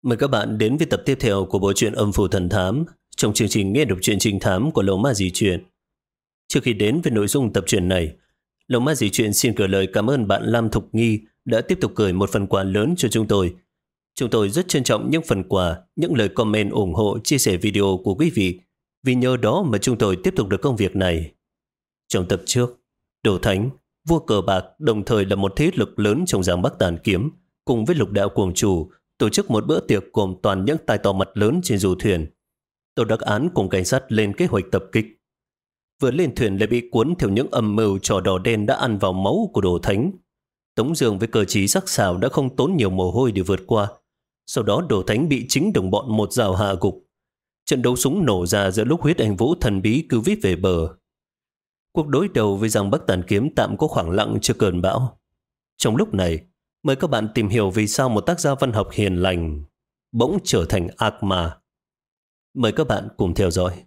Mời các bạn đến với tập tiếp theo của bộ truyện Âm Phủ Thần Thám trong chương trình nghe đọc truyện trinh thám của Lầu Ma Dì Truyện. Trước khi đến với nội dung tập truyện này, Lầu Ma Dì Truyện xin gửi lời cảm ơn bạn Lam Thục Nghi đã tiếp tục gửi một phần quà lớn cho chúng tôi. Chúng tôi rất trân trọng những phần quà, những lời comment ủng hộ, chia sẻ video của quý vị, vì nhờ đó mà chúng tôi tiếp tục được công việc này. Trong tập trước, Đồ Thánh, vua cờ bạc đồng thời là một thế lực lớn trong Giang Bắc Tàn Kiếm, cùng với Lục Đạo Cuồng Chủ tổ chức một bữa tiệc gồm toàn những tài to mặt lớn trên du thuyền. Tổ đặc án cùng cảnh sát lên kế hoạch tập kích. Vừa lên thuyền lại bị cuốn theo những âm mưu trò đỏ đen đã ăn vào máu của Đồ Thánh. Tống Dương với cơ trí sắc sảo đã không tốn nhiều mồ hôi để vượt qua. Sau đó Đồ Thánh bị chính đồng bọn một dao hạ gục. Trận đấu súng nổ ra giữa lúc huyết anh vũ thần bí cứu vít về bờ. Cuộc đối đầu với Giang Bắc Tàn Kiếm tạm có khoảng lặng trước cơn bão. Trong lúc này, mời các bạn tìm hiểu vì sao một tác gia văn học hiền lành bỗng trở thành ác ma. Mời các bạn cùng theo dõi.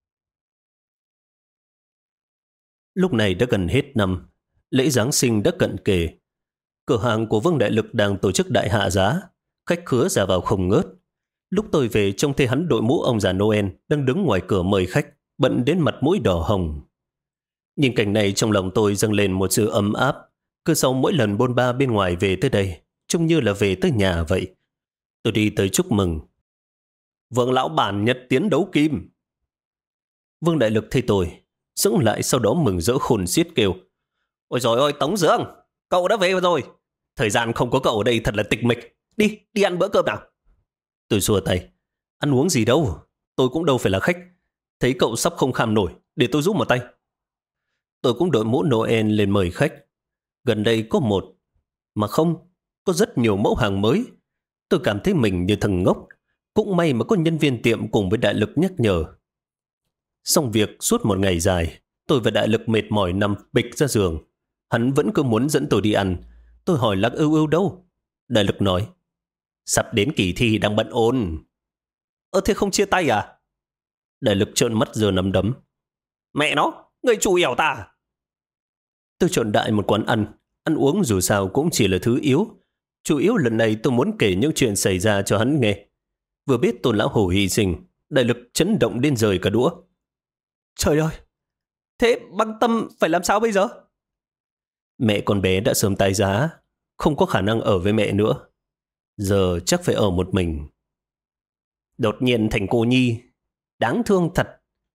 Lúc này đã gần hết năm, lễ Giáng sinh đã cận kề. Cửa hàng của Vương Đại Lực đang tổ chức đại hạ giá, khách khứa ra vào không ngớt. Lúc tôi về trông thấy hắn đội mũ ông già Noel đang đứng ngoài cửa mời khách, bận đến mặt mũi đỏ hồng. Nhìn cảnh này trong lòng tôi dâng lên một sự ấm áp. Cứ sau mỗi lần bôn ba bên ngoài về tới đây, trông như là về tới nhà vậy. Tôi đi tới chúc mừng. Vương lão bản nhật tiến đấu kim. Vương Đại Lực thấy tôi, sững lại, sau đó mừng rỡ khôn xiết kêu: Ôi dồi ôi Tống Dương, cậu đã về rồi. Thời gian không có cậu ở đây thật là tịch mịch. Đi ăn bữa cơm nào. Tôi xua tay: Ăn uống gì đâu, tôi cũng đâu phải là khách. Thấy cậu sắp không kham nổi, để tôi giúp một tay. Tôi cũng đội mũ Noel lên mời khách. Gần đây có một, mà không, có rất nhiều mẫu hàng mới. Tôi cảm thấy mình như thằng ngốc. Cũng may mà có nhân viên tiệm cùng với Đại Lực nhắc nhở. Xong việc suốt một ngày dài, tôi và Đại Lực mệt mỏi nằm bịch ra giường. Hắn vẫn cứ muốn dẫn tôi đi ăn. Tôi hỏi Lạc Ưu Ưu đâu. Đại Lực nói: Sắp đến kỳ thi đang bận ôn. Thế không chia tay à? Đại Lực trợn mắt giơ nắm đấm: Mẹ nó, người chủ ẻo ta. Tôi chọn đại một quán ăn uống dù sao cũng chỉ là thứ yếu. Chủ yếu lần này tôi muốn kể những chuyện xảy ra cho hắn nghe. Vừa biết Tôn lão hổ hy sinh, Đại Lực chấn động đến rời cả đũa. Trời ơi, thế Băng Tâm phải làm sao bây giờ? Mẹ con bé đã sớm tái giá, không có khả năng ở với mẹ nữa. Giờ chắc phải ở một mình. Đột nhiên thành cô nhi, đáng thương thật.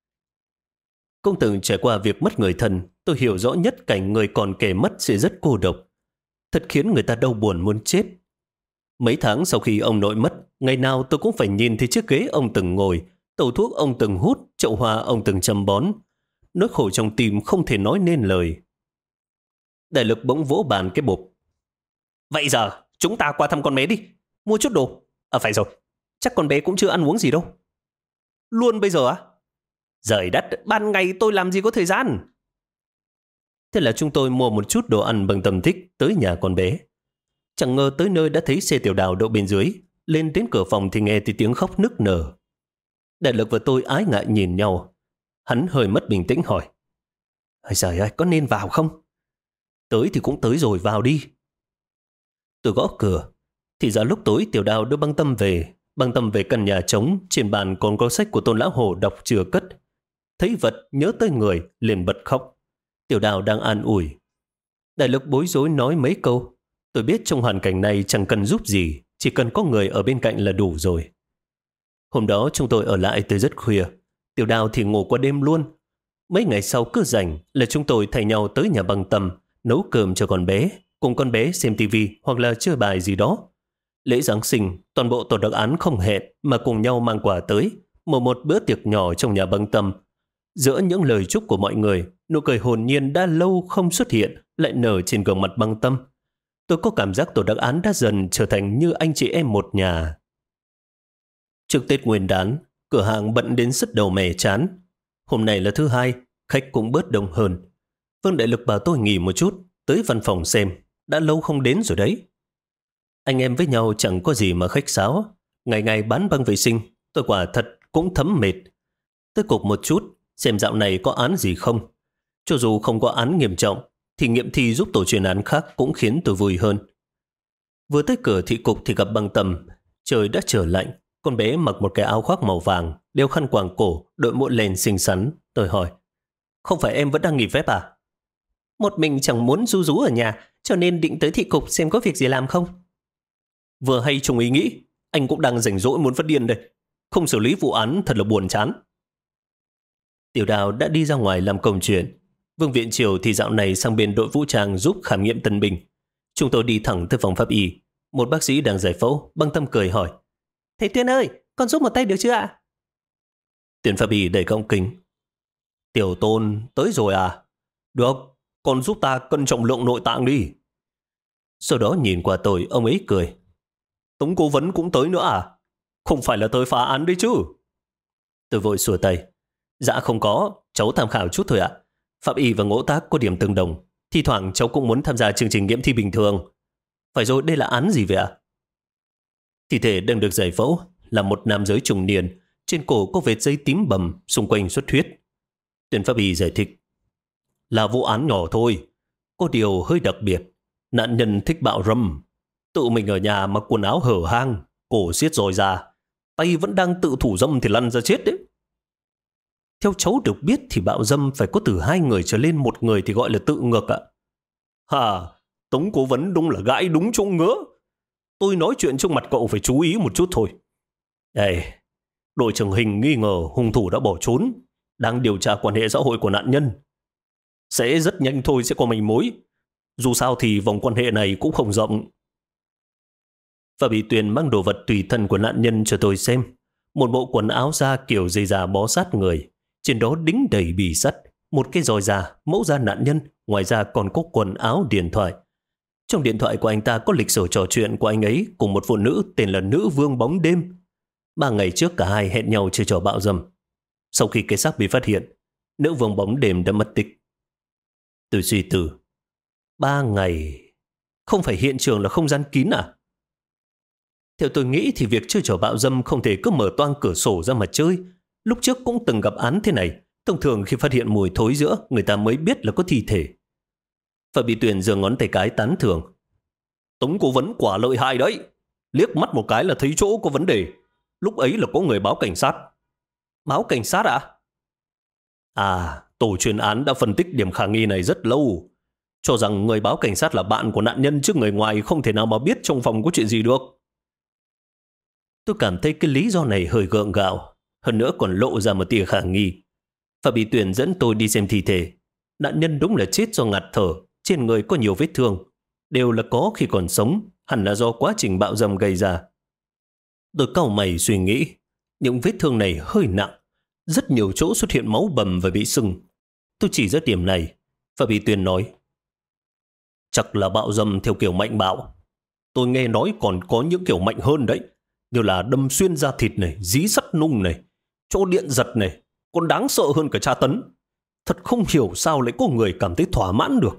Công từng trải qua việc mất người thân, tôi hiểu rõ nhất cảnh người còn kề mất sẽ rất cô độc. Thật khiến người ta đau buồn muốn chết. Mấy tháng sau khi ông nội mất, ngày nào tôi cũng phải nhìn thấy chiếc ghế ông từng ngồi, tẩu thuốc ông từng hút, chậu hoa ông từng chăm bón. Nỗi khổ trong tim không thể nói nên lời. Đại Lực bỗng vỗ bàn cái bộp. Vậy giờ chúng ta qua thăm con bé đi, mua chút đồ. Phải rồi, chắc con bé cũng chưa ăn uống gì đâu. Luôn bây giờ á? Giời đất, ban ngày tôi làm gì có thời gian. Thế là chúng tôi mua một chút đồ ăn bằng tầm thích tới nhà con bé. Chẳng ngờ tới nơi đã thấy xe Tiểu Đào đậu bên dưới. Lên đến cửa phòng thì nghe tiếng khóc nức nở. Đại Lực và tôi ái ngại nhìn nhau. Hắn hơi mất bình tĩnh hỏi: Trời ơi, có nên vào không? Tới thì cũng tới rồi, vào đi. Tôi gõ cửa. Thì ra lúc tối Tiểu Đào đưa Băng Tâm về. Băng Tâm về căn nhà trống, trên bàn còn có sách của Tôn lão hổ đọc chưa cất. Thấy vật nhớ tới người, liền bật khóc. Tiểu Đào đang an ủi. Đại Lực bối rối nói mấy câu. Tôi biết trong hoàn cảnh này chẳng cần giúp gì, chỉ cần có người ở bên cạnh là đủ rồi. Hôm đó chúng tôi ở lại tới rất khuya. Tiểu Đào thì ngủ qua đêm luôn. Mấy ngày sau cứ rảnh là chúng tôi thay nhau tới nhà Băng Tâm, nấu cơm cho con bé, cùng con bé xem tivi hoặc là chơi bài gì đó. Lễ Giáng sinh, toàn bộ tổ đặc án không hẹn mà cùng nhau mang quà tới, một bữa tiệc nhỏ trong nhà Băng Tâm. Giữa những lời chúc của mọi người, nụ cười hồn nhiên đã lâu không xuất hiện lại nở trên gương mặt Băng Tâm. Tôi có cảm giác tổ đặc án đã dần trở thành như anh chị em một nhà. Trước Tết Nguyên đán, cửa hàng bận đến sứt đầu mẻ chán. Hôm nay là thứ hai, khách cũng bớt đông hơn. Vương Đại Lực bảo tôi nghỉ một chút, tới văn phòng xem, đã lâu không đến rồi đấy. Anh em với nhau chẳng có gì mà khách sáo. Ngày ngày bán băng vệ sinh, tôi quả thật cũng thấm mệt. Tôi cục một chút, xem dạo này có án gì không. Cho dù không có án nghiêm trọng, thì nghiệm thi giúp tổ chuyên án khác cũng khiến tôi vui hơn. Vừa tới cửa thị cục thì gặp Băng Tâm. Trời đã trở lạnh, con bé mặc một cái áo khoác màu vàng, đeo khăn quàng cổ, đội mũ len xinh xắn. Tôi hỏi, không phải em vẫn đang nghỉ phép à? Một mình chẳng muốn ru rú ở nhà, cho nên định tới thị cục xem có việc gì làm không. Vừa hay trùng ý nghĩ, anh cũng đang rảnh rỗi muốn phát điên đây. Không xử lý vụ án thật là buồn chán. Tiểu Đào đã đi ra ngoài làm công chuyện. Vương Viện Triều thì dạo này sang bên đội vũ trang giúp khám nghiệm tân binh. Chúng tôi đi thẳng tới phòng pháp y. Một bác sĩ đang giải phẫu, băng tâm cười hỏi, thầy Tuyên ơi, con giúp một tay được chưa ạ? Tuyên pháp y đầy cong kính. Tiểu Tôn, tới rồi à? Được, con giúp ta cân trọng lượng nội tạng đi. Sau đó nhìn qua tôi, ông ấy cười. Tống cố vấn cũng tới nữa à? Không phải là tới phá án đấy chứ? Tôi vội xua tay. Dạ không có, cháu tham khảo chút thôi ạ. Pháp y và ngỗ tác có điểm tương đồng. Thi thoảng cháu cũng muốn tham gia chương trình nghiệm thi bình thường. Phải rồi, đây là án gì vậy ạ? Thi thể đang được giải phẫu là một nam giới trung niên. Trên cổ có vết dây tím bầm, xung quanh xuất huyết. Tuyên pháp y giải thích. Là vụ án nhỏ thôi. Có điều hơi đặc biệt. Nạn nhân thích bạo râm. Tự mình ở nhà mặc quần áo hở hang, cổ siết roi ra. Tay vẫn đang tự thủ dâm thì lăn ra chết đấy. Theo cháu được biết thì bạo dâm phải có từ 2 người trở lên, 1 người thì gọi là tự ngược ạ. Hà, Tống cố vấn đúng là gãi đúng chỗ ngứa. Tôi nói chuyện trước mặt cậu phải chú ý một chút thôi. Đây, đội trưởng Hình nghi ngờ hung thủ đã bỏ trốn, đang điều tra quan hệ xã hội của nạn nhân. Sẽ rất nhanh thôi sẽ có manh mối. Dù sao thì vòng quan hệ này cũng không rộng. Và bị Tuyền mang đồ vật tùy thân của nạn nhân cho tôi xem. Một bộ quần áo da kiểu dây da bó sát người. Trên đó đính đầy bì sắt. Một cái roi da, mẫu da nạn nhân. Ngoài ra còn có quần áo, điện thoại. Trong điện thoại của anh ta có lịch sử trò chuyện của anh ấy cùng một phụ nữ tên là Nữ Vương Bóng Đêm. 3 ngày trước cả hai hẹn nhau chơi trò bạo dâm. Sau khi cái xác bị phát hiện, Nữ Vương Bóng Đêm đã mất tích. Tôi suy tư. 3 ngày... Không phải hiện trường là không gian kín à? Theo tôi nghĩ thì việc chơi trò bạo dâm không thể cứ mở toang cửa sổ ra mà chơi. Lúc trước cũng từng gặp án thế này. Thông thường khi phát hiện mùi thối giữa, người ta mới biết là có thi thể. Và bị Tuyền giơ ngón tay cái tán thưởng. Tống cố vấn quả lợi hại đấy. Liếc mắt một cái là thấy chỗ có vấn đề. Lúc ấy là có người báo cảnh sát. Báo cảnh sát à? À, tổ chuyên án đã phân tích điểm khả nghi này rất lâu. Cho rằng người báo cảnh sát là bạn của nạn nhân chứ người ngoài không thể nào mà biết trong phòng có chuyện gì được. Tôi cảm thấy cái lý do này hơi gượng gạo, hơn nữa còn lộ ra một tia khả nghi. Và bị Tuyền dẫn tôi đi xem thi thể. Nạn nhân đúng là chết do ngạt thở, trên người có nhiều vết thương. Đều là có khi còn sống, hẳn là do quá trình bạo dâm gây ra. Tôi cau mày suy nghĩ, những vết thương này hơi nặng. Rất nhiều chỗ xuất hiện máu bầm và bị sưng. Tôi chỉ ra điểm này, và bị Tuyền nói. Chắc là bạo dâm theo kiểu mạnh bạo. Tôi nghe nói còn có những kiểu mạnh hơn đấy. Như là đâm xuyên da thịt này, dí sắt nung này, cho điện giật này, còn đáng sợ hơn cả tra tấn. Thật không hiểu sao lại có người cảm thấy thỏa mãn được.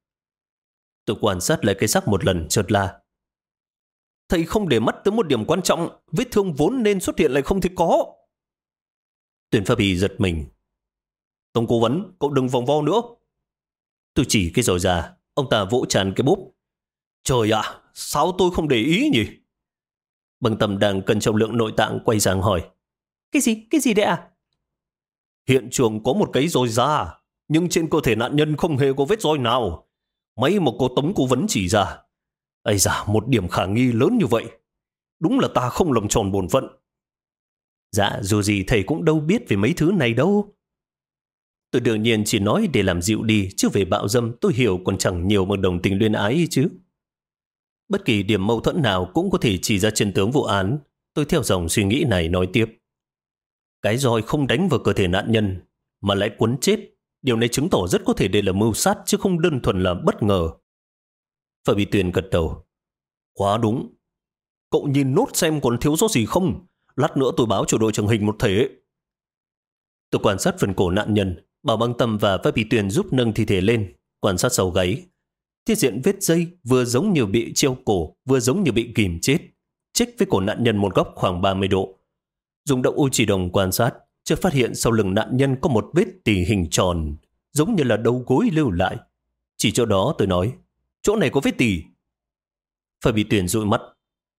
Tôi quan sát lại cái xác một lần chợt la. Thầy không để mắt tới một điểm quan trọng, vết thương vốn nên xuất hiện lại không thể có. Tuyển pháp y giật mình. Tống cố vấn, cậu đừng vòng vo nữa. Tôi chỉ cái roi ra, ông ta vỗ tràn cái búp. Trời ạ, sao tôi không để ý nhỉ? Bằng Tâm đang cân trọng lượng nội tạng quay sang hỏi. Cái gì đấy à? Hiện trường có một cái roi da, nhưng trên cơ thể nạn nhân không hề có vết roi nào. May mà có Tống cố vấn chỉ ra. Ây da, một điểm khả nghi lớn như vậy. Đúng là ta không làm tròn bổn phận. Dạ, dù gì thầy cũng đâu biết về mấy thứ này đâu. Tôi đương nhiên chỉ nói để làm dịu đi, chứ về bạo dâm tôi hiểu còn chẳng nhiều bằng đồng tình luyến ái chứ. Bất kỳ điểm mâu thuẫn nào cũng có thể chỉ ra chân tướng vụ án. Tôi theo dòng suy nghĩ này nói tiếp. Cái roi không đánh vào cơ thể nạn nhân, mà lại quấn chết. Điều này chứng tỏ rất có thể đây là mưu sát, chứ không đơn thuần là bất ngờ. Phạm Bị Tuyền gật đầu. Quá đúng. Cậu nhìn nốt xem còn thiếu sót gì không. Lát nữa tôi báo cho đội trưởng Hình một thể. Tôi quan sát phần cổ nạn nhân, bảo Băng Tâm và Phạm Bị Tuyền giúp nâng thi thể lên, quan sát sau gáy. Tiết diện vết dây vừa giống như bị treo cổ, vừa giống như bị ghim chết, chích với cổ nạn nhân một góc khoảng 30 độ. Dùng động u chỉ đồng quan sát, chợt phát hiện sau lưng nạn nhân có một vết tỉ hình tròn, giống như là đầu gối lưu lại. Chỉ chỗ đó tôi nói, chỗ này có vết tỉ. Phải Bị Tuyền dụi mắt.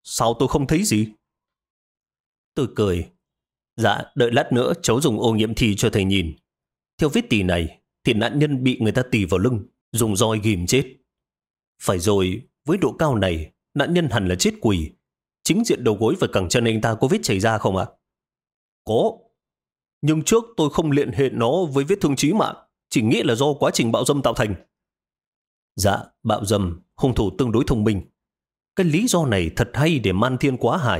Sao tôi không thấy gì? Tôi cười. Dạ, đợi lát nữa cháu dùng ô nghiệm thi cho thầy nhìn. Theo vết tì này, thì nạn nhân bị người ta tì vào lưng, dùng roi ghim chết. Phải rồi, với độ cao này, nạn nhân hẳn là chết quỷ. Chính diện đầu gối và cẳng chân anh ta có vết chảy ra không ạ? Có. Nhưng trước tôi không liên hệ nó với vết thương chí mạng, chỉ nghĩ là do quá trình bạo dâm tạo thành. Dạ, bạo dâm, hung thủ tương đối thông minh. Cái lý do này thật hay để man thiên quá hải.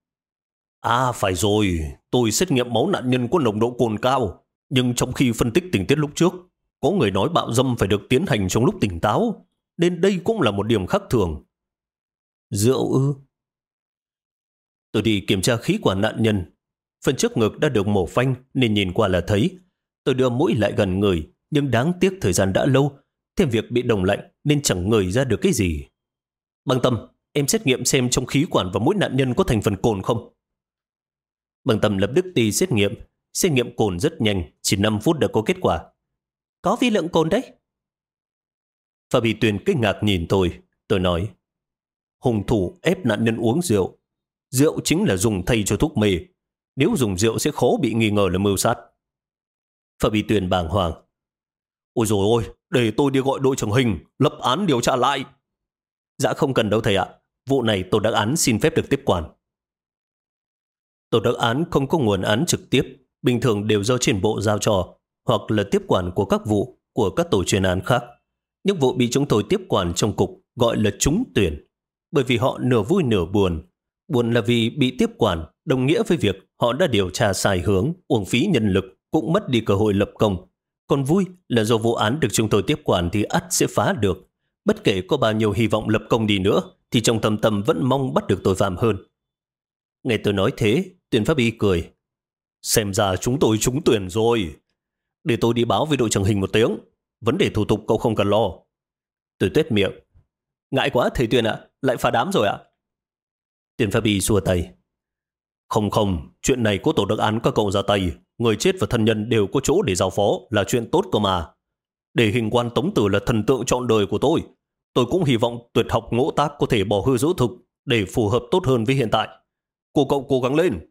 À phải rồi, tôi xét nghiệm máu nạn nhân có nồng độ cồn cao, nhưng trong khi phân tích tình tiết lúc trước, có người nói bạo dâm phải được tiến hành trong lúc tỉnh táo, nên đây cũng là một điểm khác thường. Rượu ư? Tôi đi kiểm tra khí quản nạn nhân. Phần trước ngực đã được mổ phanh nên nhìn qua là thấy. Tôi đưa mũi lại gần người, nhưng đáng tiếc thời gian đã lâu, thêm việc bị đông lạnh nên chẳng ngửi ra được cái gì. Băng Tâm, em xét nghiệm xem trong khí quản và mũi nạn nhân có thành phần cồn không? Băng Tâm lập tức đi xét nghiệm cồn rất nhanh, chỉ 5 phút đã có kết quả. Có vi lượng cồn đấy. Phạm Bì Tuyền kinh ngạc nhìn tôi nói, hung thủ ép nạn nhân uống rượu. Rượu chính là dùng thay cho thuốc mê. Nếu dùng rượu sẽ khó bị nghi ngờ là mưu sát. Phạm Bì Tuyền bàng hoàng. Ôi dồi ôi, để tôi đi gọi đội trưởng Hình, lập án điều tra lại. Dạ không cần đâu thầy ạ. Vụ này tổ đặc án xin phép được tiếp quản. Tổ đặc án không có nguồn án trực tiếp, bình thường đều do trên bộ giao cho, hoặc là tiếp quản của các vụ của các tổ chuyên án khác. Những vụ bị chúng tôi tiếp quản trong cục gọi là trúng tuyển, bởi vì họ nửa vui nửa buồn. Buồn là vì bị tiếp quản, đồng nghĩa với việc họ đã điều tra sai hướng, uổng phí nhân lực, cũng mất đi cơ hội lập công. Còn vui là do vụ án được chúng tôi tiếp quản thì ắt sẽ phá được. Bất kể có bao nhiêu hy vọng lập công đi nữa, thì trong thâm tâm vẫn mong bắt được tội phạm hơn. Nghe tôi nói thế, Tuyển Pháp Y cười. Xem ra chúng tôi trúng tuyển rồi. Để tôi đi báo với đội trưởng Hình một tiếng. Vấn đề thủ tục cậu không cần lo. Tôi tuét miệng. Ngại quá thầy Tuyển ạ, lại phá đám rồi ạ. Tuyển Pháp Y xua tay. Không, chuyện này có tổ đặc án các cậu ra tay. Người chết và thân nhân đều có chỗ để giao phó là chuyện tốt cơ mà. Để Hình quan Tống Tử là thần tượng trọn đời của tôi. Tôi cũng hy vọng tuyệt học ngỗ tác có thể bỏ hư dỗ thực để phù hợp tốt hơn với hiện tại. Cô cậu cố gắng lên.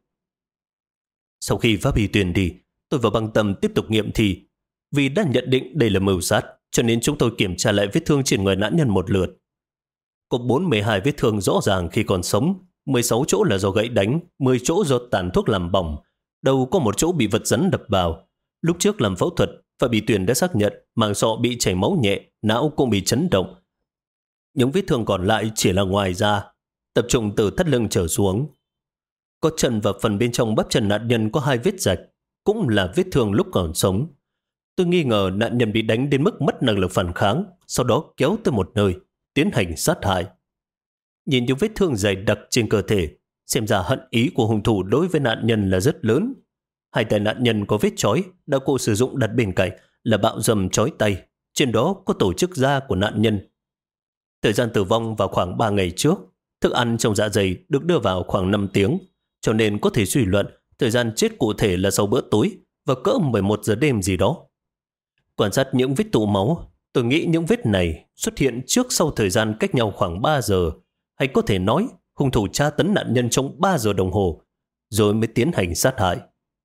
Sau khi Pháp Y Tuyền đi, tôi và Băng Tâm tiếp tục nghiệm thi. Vì đã nhận định đây là mưu sát, cho nên chúng tôi kiểm tra lại vết thương trên người nạn nhân một lượt. Có 42 vết thương rõ ràng khi còn sống, 16 chỗ là do gãy đánh, 10 chỗ do tàn thuốc làm bỏng, đầu có một chỗ bị vật rắn đập vào. Lúc trước làm phẫu thuật, Phạm Bì Tuyền đã xác nhận màng sọ bị chảy máu nhẹ, não cũng bị chấn động. Những vết thương còn lại chỉ là ngoài da, tập trung từ thắt lưng trở xuống. Có chân và phần bên trong bắp chân nạn nhân có 2 vết rạch, cũng là vết thương lúc còn sống. Tôi nghi ngờ nạn nhân bị đánh đến mức mất năng lực phản kháng, sau đó kéo tới một nơi, tiến hành sát hại. Nhìn những vết thương dày đặc trên cơ thể, xem ra hận ý của hung thủ đối với nạn nhân là rất lớn. Hai tay nạn nhân có vết chói, đã cô sử dụng đặt bên cạnh là bạo dầm chói tay, trên đó có tổ chức da của nạn nhân. Thời gian tử vong vào khoảng 3 ngày trước, thức ăn trong dạ dày được đưa vào khoảng 5 tiếng, cho nên có thể suy luận thời gian chết cụ thể là sau bữa tối và cỡ 11 giờ đêm gì đó. Quan sát những vết tụ máu, tôi nghĩ những vết này xuất hiện trước sau thời gian cách nhau khoảng 3 giờ, hay có thể nói hung thủ tra tấn nạn nhân trong 3 giờ đồng hồ, rồi mới tiến hành sát hại.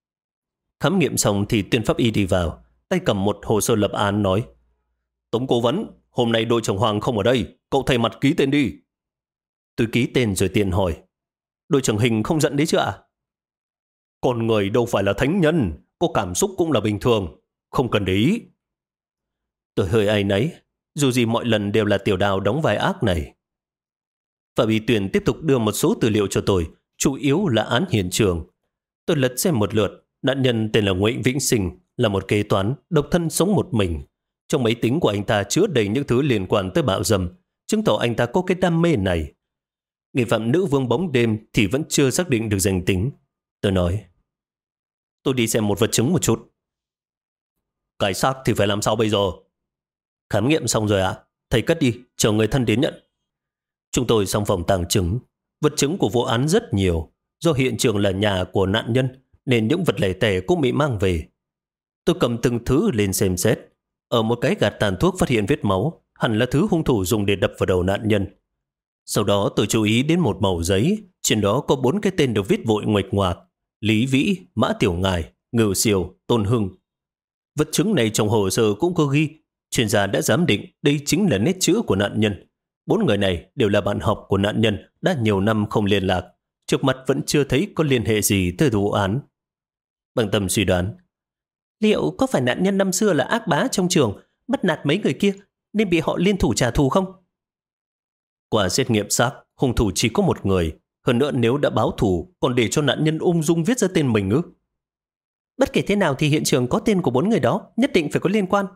Khám nghiệm xong thì Tuyên Pháp Y đi vào, tay cầm một hồ sơ lập án nói: Tống cố vấn, hôm nay đội trưởng Hoàng không ở đây, cậu thay mặt ký tên đi. Tôi ký tên rồi tiện hỏi: Đội trưởng Hình không giận đấy chứ ạ? Con người đâu phải là thánh nhân, có cảm xúc cũng là bình thường, không cần để ý. Tôi hơi áy náy, dù gì mọi lần đều là Tiểu Đào đóng vai ác này. Phạm Y Tuyền tiếp tục đưa một số tư liệu cho tôi, chủ yếu là án hiện trường. Tôi lật xem một lượt, nạn nhân tên là Nguyễn Vĩnh Sinh, là một kế toán, độc thân sống một mình. Trong máy tính của anh ta chứa đầy những thứ liên quan tới bạo dâm, chứng tỏ anh ta có cái đam mê này. Nghi phạm nữ vương bóng đêm thì vẫn chưa xác định được danh tính. Tôi nói: Tôi đi xem một vật chứng một chút. Cái xác thì phải làm sao bây giờ? Khám nghiệm xong rồi ạ, thầy cất đi, chờ người thân đến nhận. Chúng tôi xong phòng tàng chứng. Vật chứng của vụ án rất nhiều. Do hiện trường là nhà của nạn nhân nên những vật lẻ tẻ cũng bị mang về. Tôi cầm từng thứ lên xem xét. Ở một cái gạt tàn thuốc phát hiện vết máu, hẳn là thứ hung thủ dùng để đập vào đầu nạn nhân. Sau đó tôi chú ý đến một mẩu giấy, trên đó có 4 cái tên được viết vội nguệch ngoạc: Lý Vĩ, Mã Tiểu Ngài, Ngưu Siêu, Tôn Hưng. Vật chứng này trong hồ sơ cũng có ghi, chuyên gia đã giám định đây chính là nét chữ của nạn nhân. 4 người này đều là bạn học của nạn nhân, đã nhiều năm không liên lạc, trước mặt vẫn chưa thấy có liên hệ gì tới vụ án. Bằng tâm suy đoán, liệu có phải nạn nhân năm xưa là ác bá trong trường, bắt nạt mấy người kia nên bị họ liên thủ trả thù không? Qua xét nghiệm xác, hung thủ chỉ có một người. Hơn nữa nếu đã báo thù, còn để cho nạn nhân ung dung viết ra tên mình ư? Bất kể thế nào thì hiện trường có tên của 4 người đó, nhất định phải có liên quan.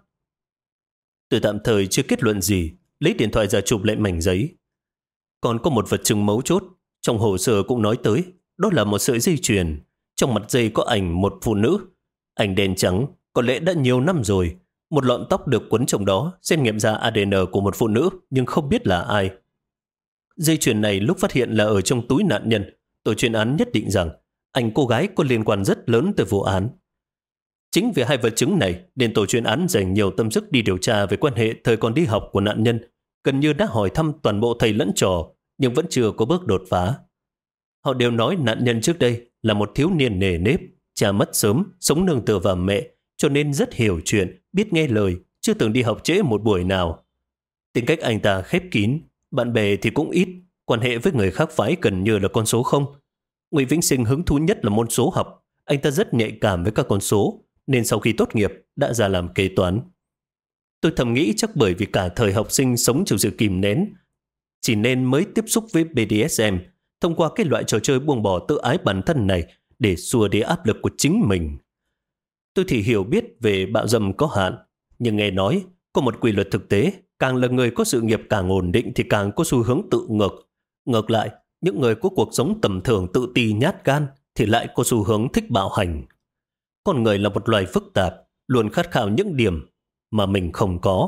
Tôi tạm thời chưa kết luận gì, lấy điện thoại ra chụp lại mảnh giấy. Còn có một vật chứng mấu chốt, trong hồ sơ cũng nói tới, đó là một sợi dây chuyền. Trong mặt dây có ảnh một phụ nữ. Ảnh đen trắng, có lẽ đã nhiều năm rồi. Một lọn tóc được quấn trong đó, xét nghiệm ra ADN của một phụ nữ, nhưng không biết là ai. Dây chuyền này lúc phát hiện là ở trong túi nạn nhân. Tổ chuyên án nhất định rằng ảnh cô gái có liên quan rất lớn tới vụ án. Chính vì hai vật chứng này nên tổ chuyên án dành nhiều tâm sức đi điều tra về quan hệ thời còn đi học của nạn nhân. Gần như đã hỏi thăm toàn bộ thầy lẫn trò, nhưng vẫn chưa có bước đột phá. Họ đều nói nạn nhân trước đây là một thiếu niên nề nếp, cha mất sớm, sống nương tựa vào mẹ, cho nên rất hiểu chuyện, biết nghe lời, chưa từng đi học trễ một buổi nào. Tính cách anh ta khép kín, bạn bè thì cũng ít, quan hệ với người khác phái gần như là con số không. Ngụy Vĩnh Sinh hứng thú nhất là môn số học, anh ta rất nhạy cảm với các con số, nên sau khi tốt nghiệp đã ra làm kế toán. Tôi thầm nghĩ chắc bởi vì cả thời học sinh sống trong sự kìm nén, chỉ nên mới tiếp xúc với BDSM, thông qua cái loại trò chơi buông bỏ tự ái bản thân này để xua đi áp lực của chính mình. Tôi thì hiểu biết về bạo dâm có hạn, nhưng nghe nói có một quy luật thực tế, càng là người có sự nghiệp càng ổn định thì càng có xu hướng tự ngược. Ngược lại, những người có cuộc sống tầm thường tự ti nhát gan thì lại có xu hướng thích bạo hành. Con người là một loài phức tạp, luôn khát khao những điểm mà mình không có.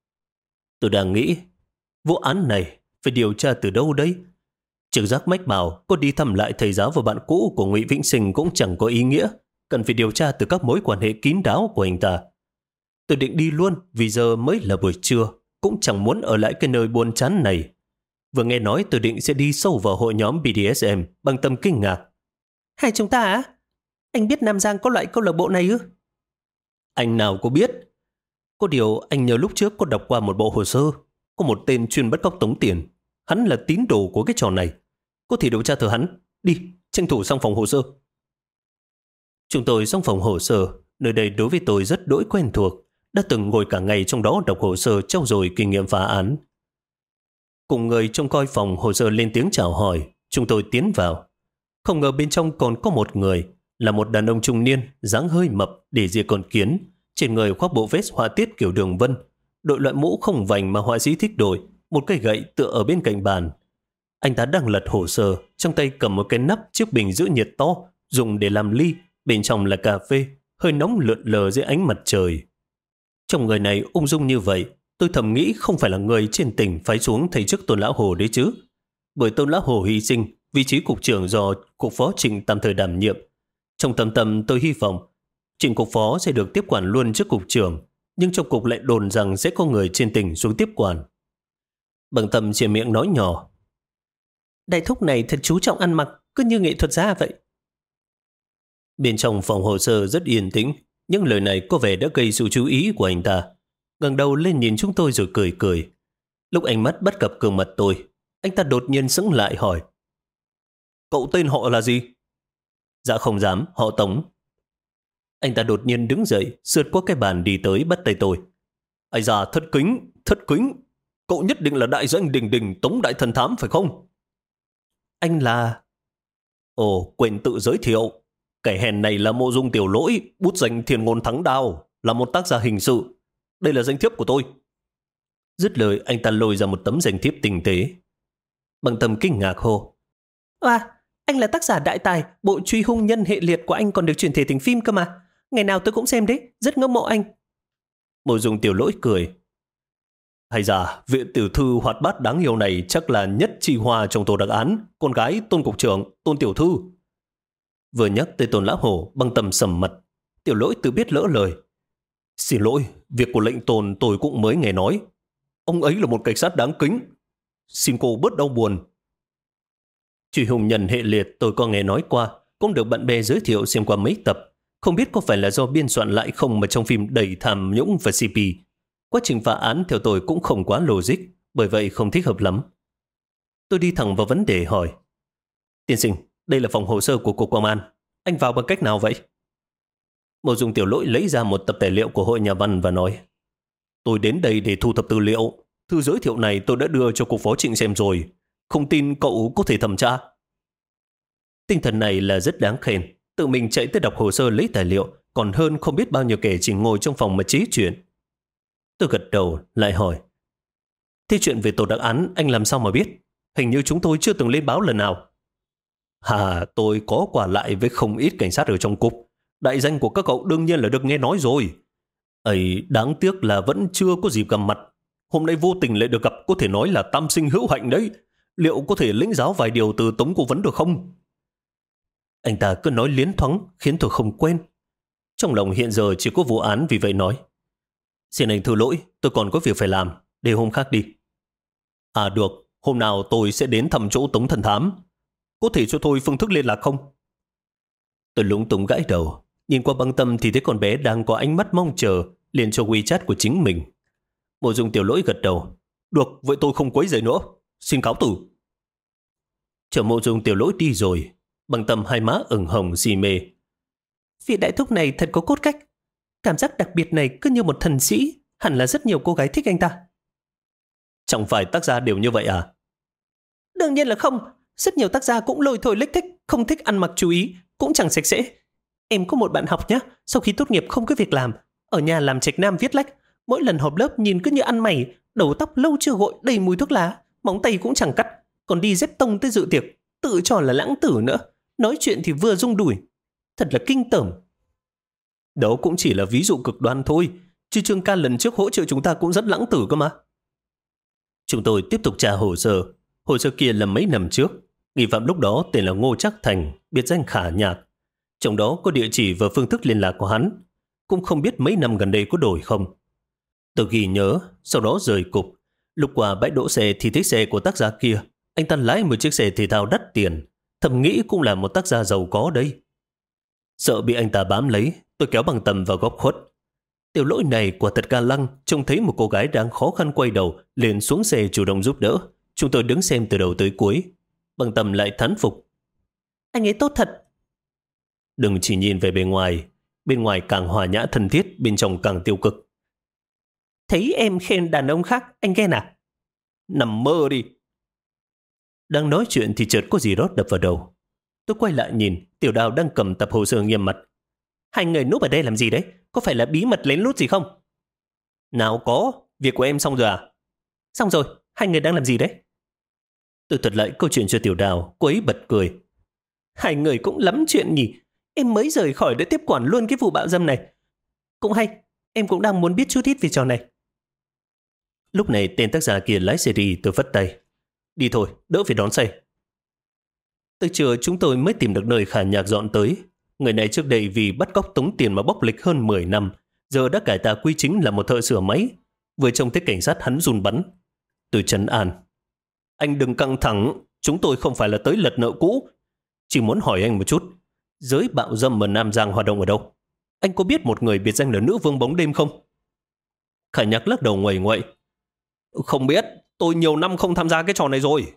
Tôi đang nghĩ, vụ án này phải điều tra từ đâu đấy? Trực giác mách bảo có đi thăm lại thầy giáo và bạn cũ của Ngụy Vĩnh Sinh cũng chẳng có ý nghĩa, cần phải điều tra từ các mối quan hệ kín đáo của anh ta. Tôi định đi luôn vì giờ mới là buổi trưa, cũng chẳng muốn ở lại cái nơi buồn chán này. Vừa nghe nói tôi định sẽ đi sâu vào hội nhóm BDSM bằng tâm kinh ngạc. Hai chúng ta á? Anh biết Nam Giang có loại câu lạc bộ này ư? Anh nào có biết. Có điều anh nhớ lúc trước có đọc qua một bộ hồ sơ, có một tên chuyên bắt cóc tống tiền. Hắn là tín đồ của cái trò này. Có thể điều tra thử hắn. Đi, tranh thủ sang phòng hồ sơ. Chúng tôi sang phòng hồ sơ. Nơi đây đối với tôi rất đỗi quen thuộc. Đã từng ngồi cả ngày trong đó đọc hồ sơ trau dồi kinh nghiệm phá án. Cùng người trông coi phòng hồ sơ lên tiếng chào hỏi, chúng tôi tiến vào. Không ngờ bên trong còn có một người, là một đàn ông trung niên, dáng hơi mập, để ria con kiến, trên người khoác bộ vest họa tiết kiểu đường vân, đội loại mũ không vành mà họa sĩ thích đội, một cây gậy tựa ở bên cạnh bàn. Anh ta đang lật hồ sơ, trong tay cầm một cái nắp chiếc bình giữ nhiệt to, dùng để làm ly, bên trong là cà phê, hơi nóng lượn lờ dưới ánh mặt trời. Trong người này ung dung như vậy, tôi thầm nghĩ không phải là người trên tỉnh phái xuống thầy chức Tôn Lão Hồ đấy chứ. Bởi Tôn Lão Hồ hy sinh, vị trí cục trưởng do cục phó Trịnh tạm thời đảm nhiệm. Trong tâm tâm tôi hy vọng Trịnh cục phó sẽ được tiếp quản luôn trước cục trưởng, nhưng trong cục lại đồn rằng sẽ có người trên tỉnh xuống tiếp quản. Bằng tâm trên miệng nói nhỏ, đại thúc này thật chú trọng ăn mặc, cứ như nghệ thuật gia vậy. Bên trong phòng hồ sơ rất yên tĩnh, những lời này có vẻ đã gây sự chú ý của anh ta. Ngẩng đầu lên nhìn chúng tôi rồi cười cười. Lúc ánh mắt bắt gặp gương mặt tôi, anh ta đột nhiên sững lại hỏi, cậu tên họ là gì? Dạ không dám, họ Tống. Anh ta đột nhiên đứng dậy, sượt qua cái bàn đi tới bắt tay tôi. Ây da, thất kính, cậu nhất định là đại danh đình đình Tống Đại Thần Thám phải không? Anh là... Ồ, quên tự giới thiệu. Kẻ hèn này là Mộ Dung Tiểu Lỗi, bút danh Thiên Ngôn Thắng Đao, là một tác giả hình sự. Đây là danh thiếp của tôi. Dứt lời, anh ta lôi ra một tấm danh thiếp tinh tế. Bằng tâm kinh ngạc hô, anh là tác giả đại tài, bộ truy hung nhân hệ liệt của anh còn được chuyển thể thành phim cơ mà. Ngày nào tôi cũng xem đấy, rất ngưỡng mộ anh. Mộ Dung Tiểu Lỗi cười. Hay ra, vị tiểu thư hoạt bát đáng yêu này chắc là nhất chi hoa trong tổ đặc án, con gái Tôn cục trưởng, Tôn tiểu thư. Vừa nhắc tới Tôn Lão Hổ, Băng Tâm sầm mặt. Tiểu Lỗi tự biết lỡ lời. Xin lỗi, việc của lệnh Tôn tôi cũng mới nghe nói. Ông ấy là một cảnh sát đáng kính. xin cô bớt đau buồn. Truy hùng nhân hệ liệt tôi có nghe nói qua, cũng được bạn bè giới thiệu xem qua mấy tập. Không biết có phải là do biên soạn lại không mà trong phim đầy tham nhũng và CP. Quá trình phá án theo tôi cũng không quá logic, bởi vậy không thích hợp lắm. Tôi đi thẳng vào vấn đề hỏi. Tiên sinh, đây là phòng hồ sơ của Cục Công an. Anh vào bằng cách nào vậy? Mộ Dung Tiểu Lỗi lấy ra một tập tài liệu của Hội Nhà văn và nói. Tôi đến đây để thu thập tư liệu. Thư giới thiệu này tôi đã đưa cho Cục Phó Trịnh xem rồi. Không tin cậu có thể thẩm tra. Tinh thần này là rất đáng khen. Tự mình chạy tới đọc hồ sơ lấy tài liệu, còn hơn không biết bao nhiêu kẻ chỉ ngồi trong phòng mà chế chuyện. Tôi gật đầu lại hỏi. Thế chuyện về tổ đặc án anh làm sao mà biết? Hình như chúng tôi chưa từng lên báo lần nào. Tôi có qua lại với không ít cảnh sát ở trong cục. Đại danh của các cậu đương nhiên là được nghe nói rồi. Ấy, đáng tiếc là vẫn chưa có dịp gặp mặt. Hôm nay vô tình lại được gặp, có thể nói là tam sinh hữu hạnh đấy. Liệu có thể lĩnh giáo vài điều từ Tống Cố Vấn được không? Anh ta cứ nói liến thoáng khiến tôi không quen. Trong lòng hiện giờ chỉ có vụ án, vì vậy nói. Xin anh thứ lỗi, tôi còn có việc phải làm, để hôm khác đi. Được, hôm nào tôi sẽ đến thăm chỗ Tống Thần Thám. Có thể cho tôi phương thức liên lạc không? Tôi lúng túng gãi đầu, nhìn qua băng tâm thì thấy con bé đang có ánh mắt mong chờ, liền cho WeChat của chính mình. Mộ Dung Tiểu Lỗi gật đầu. Được, vậy tôi không quấy rầy nữa. Xin cáo từ. Chờ Mộ Dung Tiểu Lỗi đi rồi, băng tâm hai má ửng hồng si mê. Vị đại thúc này thật có cốt cách. Cảm giác đặc biệt này cứ như một thần sĩ, hẳn là rất nhiều cô gái thích anh ta. Chẳng phải tác giả đều như vậy à? Đương nhiên là không. Rất nhiều tác giả cũng lôi thôi lích thích, không thích ăn mặc chú ý, cũng chẳng sạch sẽ. Em có một bạn học nhé, sau khi tốt nghiệp không có việc làm, ở nhà làm trạch nam viết lách. Mỗi lần họp lớp nhìn cứ như ăn mày, đầu tóc lâu chưa gội đầy mùi thuốc lá, móng tay cũng chẳng cắt, còn đi dép tông tới dự tiệc, tự cho là lãng tử nữa. Nói chuyện thì vừa rung đùi. Thật là kinh tởm. Đó cũng chỉ là ví dụ cực đoan thôi, chứ Trương ca lần trước hỗ trợ chúng ta cũng rất lãng tử cơ mà. Chúng tôi tiếp tục tra hồ sơ. Hồ sơ kia là mấy năm trước. Nghi phạm lúc đó tên là Ngô Trác Thành, biệt danh Khả Nhạc. Trong đó có địa chỉ và phương thức liên lạc của hắn. Cũng không biết mấy năm gần đây có đổi không. Tôi ghi nhớ, sau đó rời cục. Lúc qua bãi đỗ xe thì thấy xe của tác giả kia. Anh ta lái một chiếc xe thể thao đắt tiền. Thầm nghĩ cũng là một tác giả giàu có đây. Sợ bị anh ta bám lấy, tôi kéo bằng tầm vào góc khuất. Tiểu Lỗi này quả thật ga lăng, trông thấy một cô gái đang khó khăn quay đầu, liền xuống xe chủ động giúp đỡ. Chúng tôi đứng xem từ đầu tới cuối. Bằng tầm lại thán phục. Anh ấy tốt thật. Đừng chỉ nhìn về bên ngoài càng hòa nhã thân thiết, bên trong càng tiêu cực. Thấy em khen đàn ông khác, anh ghen à? Nằm mơ đi. Đang nói chuyện thì chợt có gì đó đập vào đầu. Tôi quay lại nhìn, Tiểu Đào đang cầm tập hồ sơ nghiêm mặt. Hai người núp ở đây làm gì đấy? Có phải là bí mật lén lút gì không? Nào có, việc của em xong rồi à? Xong rồi, hai người đang làm gì đấy? Tôi thuật lại câu chuyện cho Tiểu Đào, cô ấy bật cười. Hai người cũng lắm chuyện nhỉ. Em mới rời khỏi để tiếp quản luôn cái vụ bạo dâm này. Cũng hay, em cũng đang muốn biết chút ít về trò này. Lúc này tên tác giả kia lái xe đi, tôi phất tay. Đi thôi, đỡ phải đón xe. Tới trưa chúng tôi mới tìm được nơi Khả Nhạc dọn tới. Người này trước đây vì bắt cóc tống tiền mà bóc lịch hơn 10 năm, giờ đã cải tạo quy chính là một thợ sửa máy. Vừa trông thấy cảnh sát hắn run bắn. Tôi trấn an. Anh đừng căng thẳng, chúng tôi không phải là tới lật nợ cũ. Chỉ muốn hỏi anh một chút, giới bạo dâm ở Nam Giang hoạt động ở đâu? Anh có biết một người biệt danh là nữ vương bóng đêm không? Khả Nhạc lắc đầu nguầy nguậy. Không biết, tôi nhiều năm không tham gia cái trò này rồi.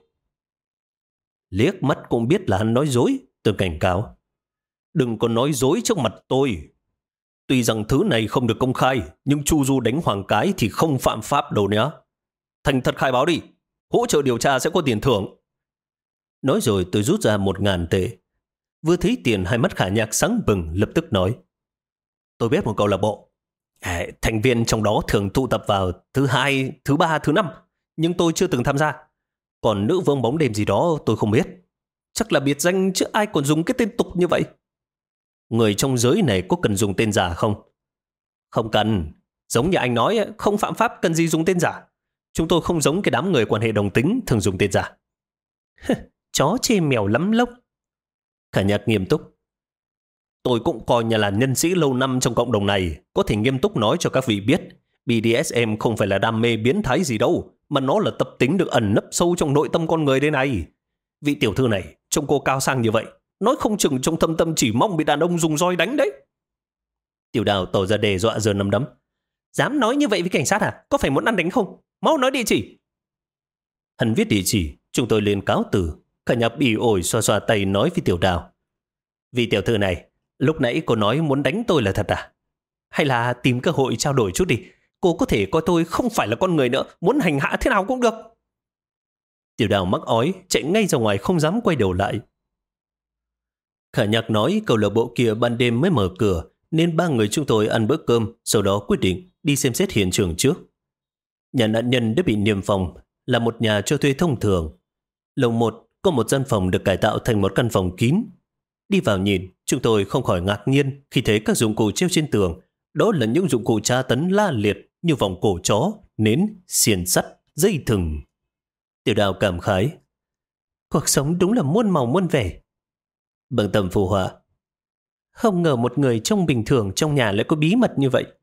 Liếc mắt cũng biết là hắn nói dối, tôi cảnh cáo. Đừng có nói dối trước mặt tôi. Tuy rằng thứ này không được công khai, nhưng chu du đánh hoàng cái thì không phạm pháp đâu nhá. Thành thật khai báo đi, hỗ trợ điều tra sẽ có tiền thưởng. Nói rồi tôi rút ra 1.000 tệ. Vừa thấy tiền, hai mắt Khả Nhạc sáng bừng, lập tức nói. Tôi biết một câu lạc bộ. Thành viên trong đó thường tụ tập vào thứ hai, thứ ba, thứ năm, nhưng tôi chưa từng tham gia. Còn nữ vương bóng đêm gì đó tôi không biết. Chắc là biệt danh chứ ai còn dùng cái tên tục như vậy. Người trong giới này có cần dùng tên giả không? Không cần. Giống như anh nói, không phạm pháp cần gì dùng tên giả. Chúng tôi không giống cái đám người quan hệ đồng tính thường dùng tên giả. Chó chê mèo lắm lốc. Khả Nhạc nghiêm túc. Tôi cũng coi như là nhân sĩ lâu năm trong cộng đồng này, có thể nghiêm túc nói cho các vị biết, BDSM không phải là đam mê biến thái gì đâu, mà nó là tập tính được ẩn nấp sâu trong nội tâm con người đây này. Vị tiểu thư này trông cô cao sang như vậy, nói không chừng trong thâm tâm chỉ mong bị đàn ông dùng roi đánh đấy. Tiểu Đào tỏ ra đe dọa giơ nắm đấm. Dám nói như vậy với cảnh sát à? Có phải muốn ăn đánh không? Mau nói địa chỉ. Hắn viết địa chỉ, chúng tôi lên cáo từ. Cả nhà bỉ ổi xoa xoa tay nói với Tiểu Đào. Vì tiểu thư này, lúc nãy cô nói muốn đánh tôi là thật à? Hay là tìm cơ hội trao đổi chút đi. Cô có thể coi tôi không phải là con người nữa, muốn hành hạ thế nào cũng được. Tiểu Đào mắc ói, chạy ngay ra ngoài không dám quay đầu lại. Khả Nhạc nói câu lạc bộ kia ban đêm mới mở cửa, nên ba người chúng tôi ăn bữa cơm, sau đó quyết định đi xem xét hiện trường trước. Nhà nạn nhân đã bị niêm phong, là một nhà cho thuê thông thường. Lầu 1 có một gian phòng được cải tạo thành một căn phòng kín. Đi vào nhìn, chúng tôi không khỏi ngạc nhiên khi thấy các dụng cụ treo trên tường. Đó là những dụng cụ tra tấn la liệt như vòng cổ chó, nến, xiềng sắt, dây thừng. Tiểu Đào cảm khái. Cuộc sống đúng là muôn màu muôn vẻ. Bằng Tâm phụ họa. Không ngờ một người trông bình thường trong nhà lại có bí mật như vậy.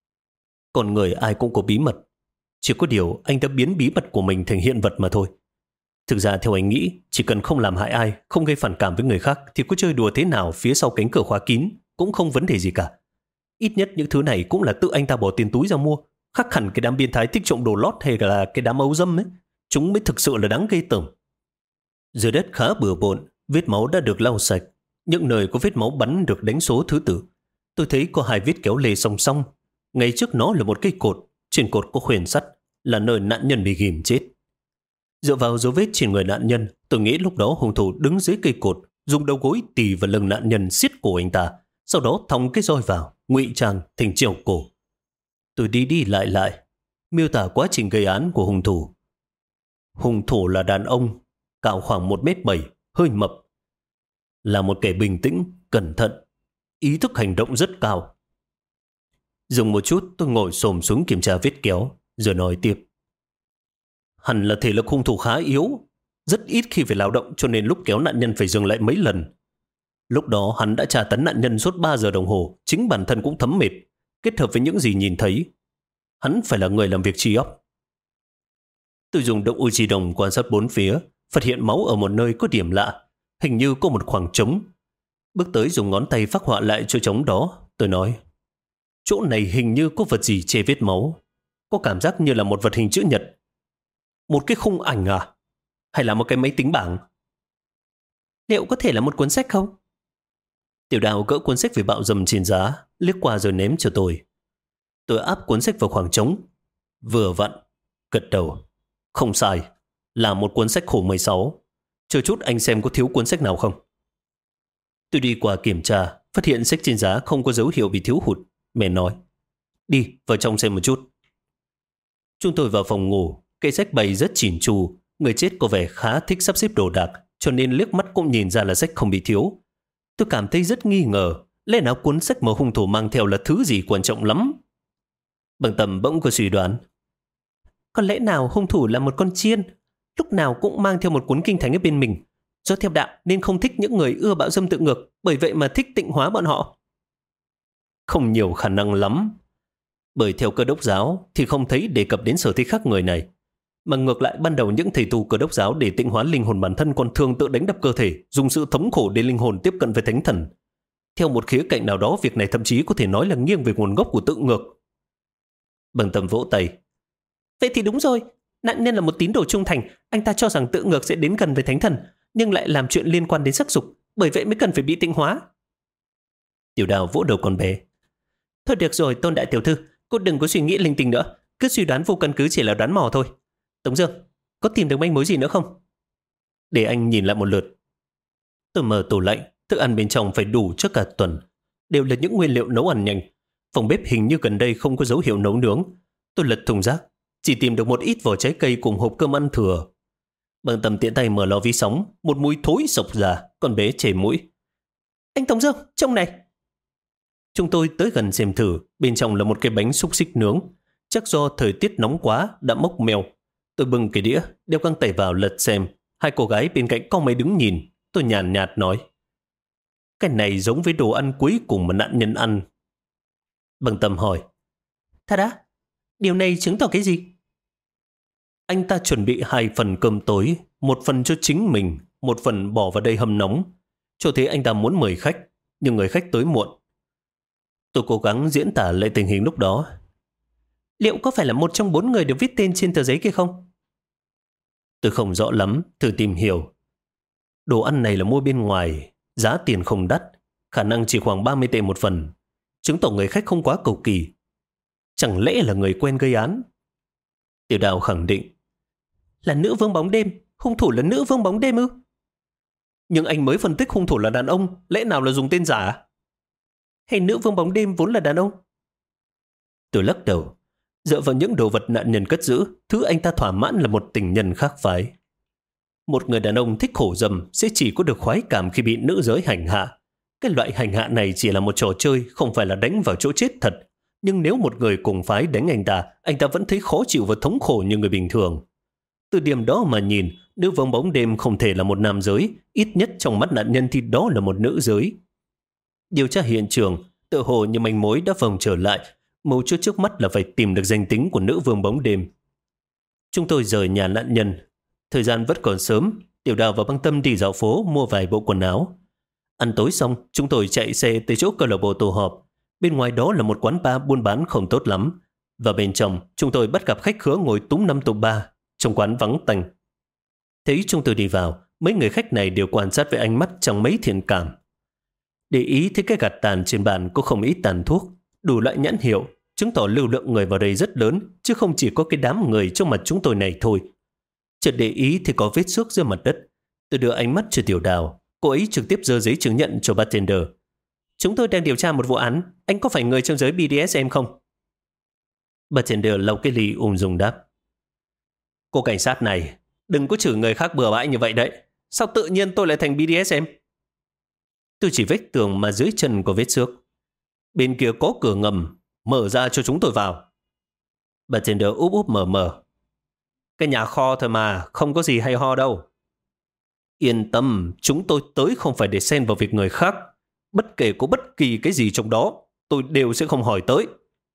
Con người ai cũng có bí mật. Chỉ có điều anh đã biến bí mật của mình thành hiện vật mà thôi. Thực ra theo anh nghĩ, chỉ cần không làm hại ai, không gây phản cảm với người khác thì có chơi đùa thế nào phía sau cánh cửa khóa kín cũng không vấn đề gì cả. Ít nhất những thứ này cũng là tự anh ta bỏ tiền túi ra mua. Khác hẳn cái đám biến thái thích trộm đồ lót hay là cái đám ấu dâm ấy. Chúng mới thực sự là đáng ghê tởm. Dưới đất khá bừa bộn, vết máu đã được lau sạch. Những nơi có vết máu bắn được đánh số thứ tự. Tôi thấy có 2 vết kéo lê song song. Ngay trước nó là một cây cột. Trên cột có khuyên sắt, là nơi nạn nhân bị ghim chết. Dựa vào dấu vết trên người nạn nhân, tôi nghĩ lúc đó hung thủ đứng dưới cây cột, dùng đầu gối tì vào lưng nạn nhân siết cổ anh ta, sau đó thòng cái roi vào, ngụy trang thành treo cổ. Tôi đi đi lại, miêu tả quá trình gây án của hung thủ. Hung thủ là đàn ông, cao khoảng 1m7, hơi mập. Là một kẻ bình tĩnh, cẩn thận, ý thức hành động rất cao. Dừng một chút, tôi ngồi xổm xuống kiểm tra vết kéo, rồi nói tiếp. Hẳn là thể lực hung thủ khá yếu, rất ít khi phải lao động cho nên lúc kéo nạn nhân phải dừng lại mấy lần. Lúc đó hắn đã tra tấn nạn nhân suốt 3 giờ đồng hồ, chính bản thân cũng thấm mệt, kết hợp với những gì nhìn thấy. Hắn phải là người làm việc trí óc. Tôi dùng động Uchi đồng quan sát bốn phía, phát hiện máu ở một nơi có điểm lạ, hình như có một khoảng trống. Bước tới dùng ngón tay phác họa lại chỗ trống đó, tôi nói. Chỗ này hình như có vật gì che vết máu, có cảm giác như là một vật hình chữ nhật. Một cái khung ảnh à? Hay là một cái máy tính bảng? Liệu có thể là một cuốn sách không? Tiểu Đào gỡ cuốn sách về bạo dầm trên giá, liếc qua rồi ném cho tôi. Tôi áp cuốn sách vào khoảng trống. Vừa vặn, gật đầu. Không sai, là một cuốn sách khổ 16. Chờ chút anh xem có thiếu cuốn sách nào không. Tôi đi qua kiểm tra, phát hiện sách trên giá không có dấu hiệu bị thiếu hụt. Mẹ nói, đi vào trong xem một chút. Chúng tôi vào phòng ngủ, cây sách bày rất chỉn chu. Người chết có vẻ khá thích sắp xếp đồ đạc, cho nên liếc mắt cũng nhìn ra là sách không bị thiếu. Tôi cảm thấy rất nghi ngờ, lẽ nào cuốn sách mà hung thủ mang theo là thứ gì quan trọng lắm. Bằng Tầm bỗng có suy đoán. Có lẽ nào hung thủ là một con chiên, lúc nào cũng mang theo một cuốn kinh thánh ở bên mình. Do theo đạo nên không thích những người ưa bạo dâm tự ngược, bởi vậy mà thích tịnh hóa bọn họ. Không nhiều khả năng lắm. Bởi theo Cơ đốc giáo thì không thấy đề cập đến sở thích khác người này. Mà ngược lại ban đầu những thầy tu Cơ đốc giáo để tịnh hóa linh hồn bản thân còn thường tự đánh đập cơ thể, dùng sự thống khổ để linh hồn tiếp cận với thánh thần. Theo một khía cạnh nào đó, việc này thậm chí có thể nói là nghiêng về nguồn gốc của tự ngược. Bằng Tầm vỗ tay. Vậy thì đúng rồi, nạn nhân là một tín đồ trung thành, anh ta cho rằng tự ngược sẽ đến gần với thánh thần, nhưng lại làm chuyện liên quan đến sắc dục, bởi vậy mới cần phải bị tịnh hóa. Tiểu Đào vỗ đầu con bé. Thôi được rồi Tôn đại tiểu thư, cô đừng có suy nghĩ linh tinh nữa, cứ suy đoán vô căn cứ chỉ là đoán mò thôi. Tống Dương, có tìm được manh mối gì nữa không? Để anh nhìn lại một lượt. Tôi mở tủ lạnh, thức ăn bên trong phải đủ cho cả tuần, đều là những nguyên liệu nấu ăn nhanh. Phòng bếp hình như gần đây không có dấu hiệu nấu nướng. Tôi lật thùng rác, chỉ tìm được một ít vỏ trái cây cùng hộp cơm ăn thừa. Bằng Tầm tiện tay mở lò vi sóng, một mùi thối sộc ra, con bé chảy mũi. Anh Tống Dương, trong này. Chúng tôi tới gần xem thử, bên trong là một cái bánh xúc xích nướng. Chắc do thời tiết nóng quá đã mốc mèo. Tôi bưng cái đĩa, đeo găng tẩy vào lật xem. Hai cô gái bên cạnh cau mày đứng nhìn. Tôi nhàn nhạt nói. Cái này giống với đồ ăn cuối cùng mà nạn nhân ăn. Bằng Tầm hỏi. Thật á? Điều này chứng tỏ cái gì? Anh ta chuẩn bị 2 phần cơm tối, 1 phần cho chính mình, 1 phần bỏ vào đây hâm nóng. Cho thế anh ta muốn mời khách, nhưng người khách tới muộn. Tôi cố gắng diễn tả lại tình hình lúc đó. Liệu có phải là một trong 4 người được viết tên trên tờ giấy kia không? Tôi không rõ lắm, thử tìm hiểu. Đồ ăn này là mua bên ngoài, giá tiền không đắt, khả năng chỉ khoảng 30 tệ một phần, chứng tỏ người khách không quá cầu kỳ. Chẳng lẽ là người quen gây án? Tiểu Đào khẳng định. Là nữ vương bóng đêm, hung thủ là nữ vương bóng đêm ư? Nhưng anh mới phân tích hung thủ là đàn ông, lẽ nào là dùng tên giả? Hay nữ vương bóng đêm vốn là đàn ông? Tôi lắc đầu. Dựa vào những đồ vật nạn nhân cất giữ, thứ anh ta thỏa mãn là một tình nhân khác phái. Một người đàn ông thích khổ dâm sẽ chỉ có được khoái cảm khi bị nữ giới hành hạ. Cái loại hành hạ này chỉ là một trò chơi, không phải là đánh vào chỗ chết thật. Nhưng nếu một người cùng phái đánh anh ta vẫn thấy khó chịu và thống khổ như người bình thường. Từ điểm đó mà nhìn, nữ vương bóng đêm không thể là một nam giới, ít nhất trong mắt nạn nhân thì đó là một nữ giới. Điều tra hiện trường, tựa hồ như manh mối đã vòng trở lại, mấu chốt trước mắt là phải tìm được danh tính của nữ vương bóng đêm. Chúng tôi rời nhà nạn nhân. Thời gian vẫn còn sớm, Tiểu Đào và Băng Tâm đi dạo phố mua vài bộ quần áo. Ăn tối xong, chúng tôi chạy xe tới chỗ câu lạc bộ tụ họp. Bên ngoài đó là một quán bar buôn bán không tốt lắm. Và bên trong, chúng tôi bắt gặp khách khứa ngồi túm năm tụ ba. Trong quán vắng tanh. Thấy chúng tôi đi vào, mấy người khách này đều quan sát với ánh mắt chẳng mấy thiện cảm. Để ý thấy cái gạt tàn trên bàn có không ít tàn thuốc, đủ loại nhãn hiệu, chứng tỏ lưu lượng người vào đây rất lớn, chứ không chỉ có cái đám người trong mặt chúng tôi này thôi. Chợt để ý thì có vết xước dưới mặt đất. Tôi đưa ánh mắt cho Tiểu Đào, cô ấy trực tiếp giơ giấy chứng nhận cho bartender. Chúng tôi đang điều tra một vụ án, anh có phải người trong giới BDSM không? Bartender lau cái ly ung dung đáp. Cô cảnh sát này, đừng có chửi người khác bừa bãi như vậy đấy. Sao tự nhiên tôi lại thành BDSM? Tôi chỉ vết tường mà dưới chân có vết xước. Bên kia có cửa ngầm, mở ra cho chúng tôi vào. Bartender úp úp mở mở. Cái nhà kho thôi mà, không có gì hay ho đâu. Yên tâm, chúng tôi tới không phải để xen vào việc người khác. Bất kể có bất kỳ cái gì trong đó, tôi đều sẽ không hỏi tới.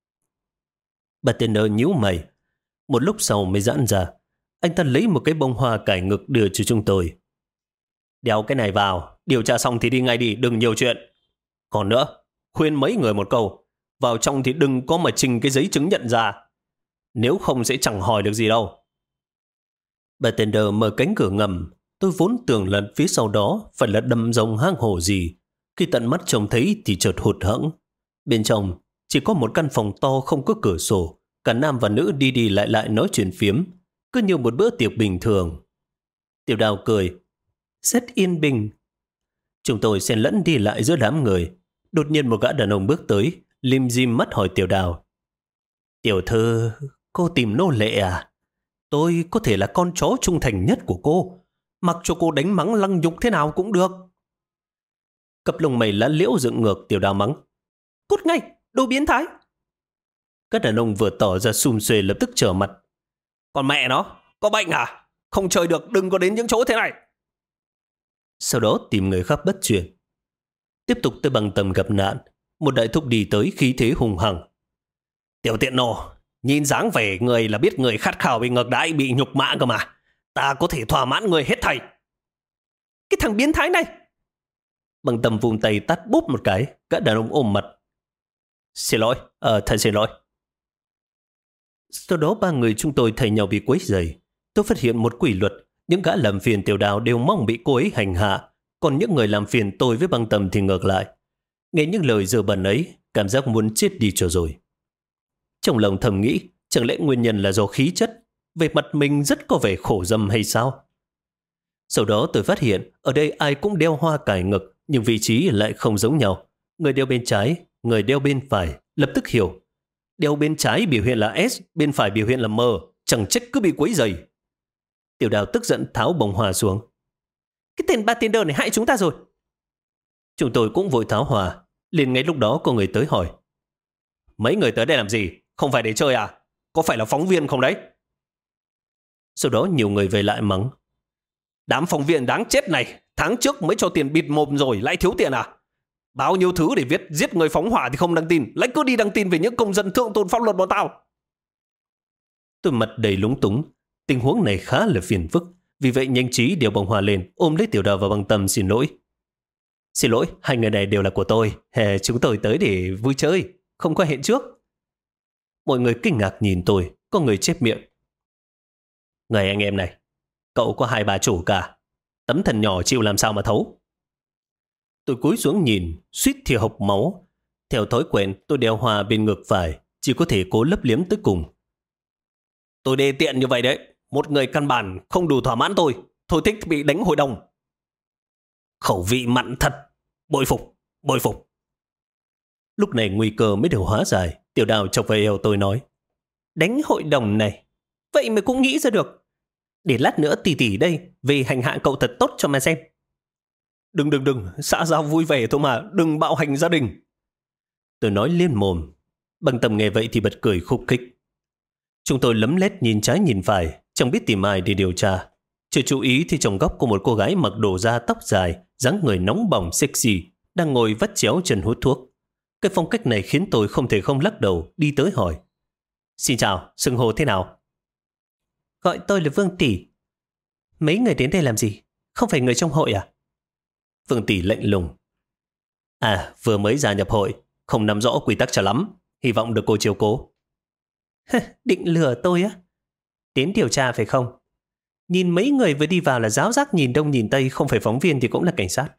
Bartender nhíu mày. Một lúc sau mới giãn ra. Anh ta lấy một cái bông hoa cài ngực đưa cho chúng tôi. Đeo cái này vào, điều tra xong thì đi ngay đi, đừng nhiều chuyện. Còn nữa, khuyên mấy người một câu, vào trong thì đừng có mà trình cái giấy chứng nhận ra. Nếu không sẽ chẳng hỏi được gì đâu. Bartender mở cánh cửa ngầm. Tôi vốn tưởng lần phía sau đó phải là đầm rồng hang hổ gì. Khi tận mắt trông thấy thì chợt hụt hẫng. Bên trong chỉ có một căn phòng to không có cửa sổ. Cả nam và nữ đi đi lại lại nói chuyện phiếm, cứ như một bữa tiệc bình thường. Tiểu Đào cười. Rất yên bình. Chúng tôi xen lẫn đi lại giữa đám người. Đột nhiên một gã đàn ông bước tới, lim dim mắt hỏi Tiểu Đào. Tiểu thư, cô tìm nô lệ à? Tôi có thể là con chó trung thành nhất của cô. Mặc cho cô đánh mắng lăng nhục thế nào cũng được. Cặp lông mày lá liễu dựng ngược. Tiểu Đào mắng. Cút ngay, đồ biến thái. Các đàn ông vừa tỏ ra xum xuê lập tức trở mặt. Còn mẹ nó, có bệnh à? Không chơi được, đừng có đến những chỗ thế này. Sau đó tìm người khác bắt chuyện. Tiếp tục tới Băng Tâm gặp nạn. Một đại thúc đi tới khí thế hùng hằng. Tiểu tiện nô, nhìn dáng vẻ người là biết người khát khao bị ngược đãi, bị nhục mạ cơ mà. Ta có thể thỏa mãn người hết thảy. Cái thằng biến thái này. Băng Tâm vùng tay tát búp một cái. Các đàn ông ôm mặt. Xin lỗi, thật xin lỗi. Sau đó 3 người chúng tôi thay nhau bị quấy rầy. Tôi phát hiện một quy luật. Những gã làm phiền Tiểu Đào đều mong bị cô ấy hành hạ. Còn những người làm phiền tôi với Băng Tâm thì ngược lại. Nghe những lời dơ bẩn ấy, cảm giác muốn chết đi cho rồi. Trong lòng thầm nghĩ, chẳng lẽ nguyên nhân là do khí chất, về mặt mình rất có vẻ khổ dâm hay sao? Sau đó tôi phát hiện, ở đây ai cũng đeo hoa cài ngực, nhưng vị trí lại không giống nhau. Người đeo bên trái, người đeo bên phải, lập tức hiểu. Đeo bên trái biểu hiện là S, bên phải biểu hiện là M, chẳng trách cứ bị quấy rầy. Tiểu Đào tức giận tháo bông hoa xuống. Cái tên bartender này hại chúng ta rồi. Chúng tôi cũng vội tháo hoa. Liền ngay lúc đó có người tới hỏi. Mấy người tới đây làm gì? Không phải để chơi à? Có phải là phóng viên không đấy? Sau đó nhiều người về lại mắng. Đám phóng viên đáng chết này, tháng trước mới cho tiền bịt mồm rồi lại thiếu tiền à? Bao nhiêu thứ để viết giết người phóng hỏa thì không đăng tin, lại cứ đi đăng tin về những công dân thượng tôn pháp luật bọn tao. Tôi mặt đầy lúng túng. Tình huống này khá là phiền phức, vì vậy nhanh trí điều bông hoa lên, ôm lấy Tiểu Đào và Băng Tâm xin lỗi. Xin lỗi, hai người này đều là của tôi. Chúng tôi tới để vui chơi, không có hẹn trước. Mọi người kinh ngạc nhìn tôi, có người chép miệng. Người anh em này, cậu có hai bà chủ cả. Tấm thần nhỏ chịu làm sao mà thấu. Tôi cúi xuống nhìn, suýt thì hộc máu. Theo thói quen, tôi đeo hoa bên ngực phải, chỉ có thể cố lấp liếm tới cùng. Tôi đê tiện như vậy đấy. Một người căn bản không đủ thỏa mãn tôi. Tôi thích bị đánh hội đồng. Khẩu vị mặn thật. Bội phục, bội phục. Lúc này nguy cơ mới được hóa giải. Tiểu Đào chọc vào eo tôi nói. Đánh hội đồng này, vậy mà cũng nghĩ ra được. Để lát nữa tỷ tỷ đây về hành hạ cậu thật tốt cho mà xem. Đừng, xã giao vui vẻ thôi mà, đừng bạo hành gia đình. Tôi nói liên mồm. Băng Tâm nghe vậy thì bật cười khúc khích. Chúng tôi lấm lét nhìn trái nhìn phải, chẳng biết tìm ai để điều tra. Chưa chú ý thì trong góc có một cô gái mặc đồ da tóc dài, dáng người nóng bỏng sexy, đang ngồi vắt chéo chân hút thuốc. Cái phong cách này khiến tôi không thể không lắc đầu, đi tới hỏi. Xin chào, xưng hô thế nào? Gọi tôi là Vương Tỷ. Mấy người đến đây làm gì? Không phải người trong hội à? Vương Tỷ lạnh lùng. À, vừa mới gia nhập hội, không nắm rõ quy tắc cho lắm. Hy vọng được cô chiếu cố. Định lừa tôi á? Đến điều tra phải không? Nhìn mấy người vừa đi vào là giáo giác nhìn đông nhìn tây, không phải phóng viên thì cũng là cảnh sát.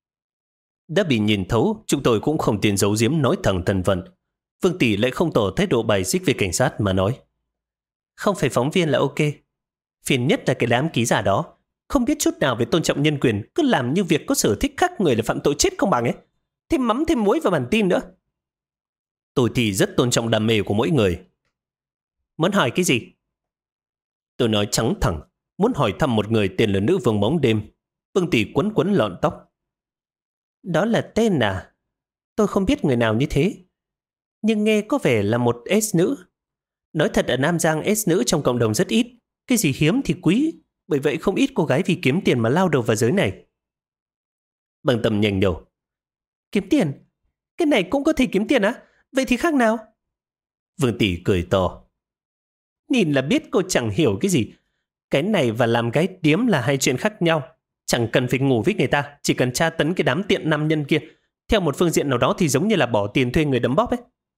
Đã bị nhìn thấu, chúng tôi cũng không tiền giấu giếm nói thẳng thân phận. Vương Tỷ lại không tỏ thái độ bài xích về cảnh sát mà nói. Không phải phóng viên là ok. Phiền nhất là cái đám ký giả đó. Không biết chút nào về tôn trọng nhân quyền, cứ làm như việc có sở thích khác người là phạm tội chết không bằng ấy. Thêm mắm thêm muối vào bản tin nữa. Tôi thì rất tôn trọng đam mê của mỗi người. Muốn hỏi cái gì? Tôi nói trắng thẳng, muốn hỏi thăm một người tên là nữ vương bóng đêm. Vương Tỷ quấn quấn lọn tóc. Đó là tên à? Tôi không biết người nào như thế. Nhưng nghe có vẻ là một S nữ. Nói thật ở Nam Giang S nữ trong cộng đồng rất ít. Cái gì hiếm thì quý. Bởi vậy không ít cô gái vì kiếm tiền mà lao đầu vào giới này. Băng Tâm nhanh đầu. Kiếm tiền? Cái này cũng có thể kiếm tiền á? Vậy thì khác nào? Vương Tỷ cười to. Nhìn là biết cô chẳng hiểu cái gì. Cái này và làm cái điếm là hai chuyện khác nhau. Chẳng cần phải ngủ với người ta, chỉ cần tra tấn cái đám tiện nam nhân kia. Theo một phương diện nào đó thì giống như là bỏ tiền thuê người đấm bóp ấy.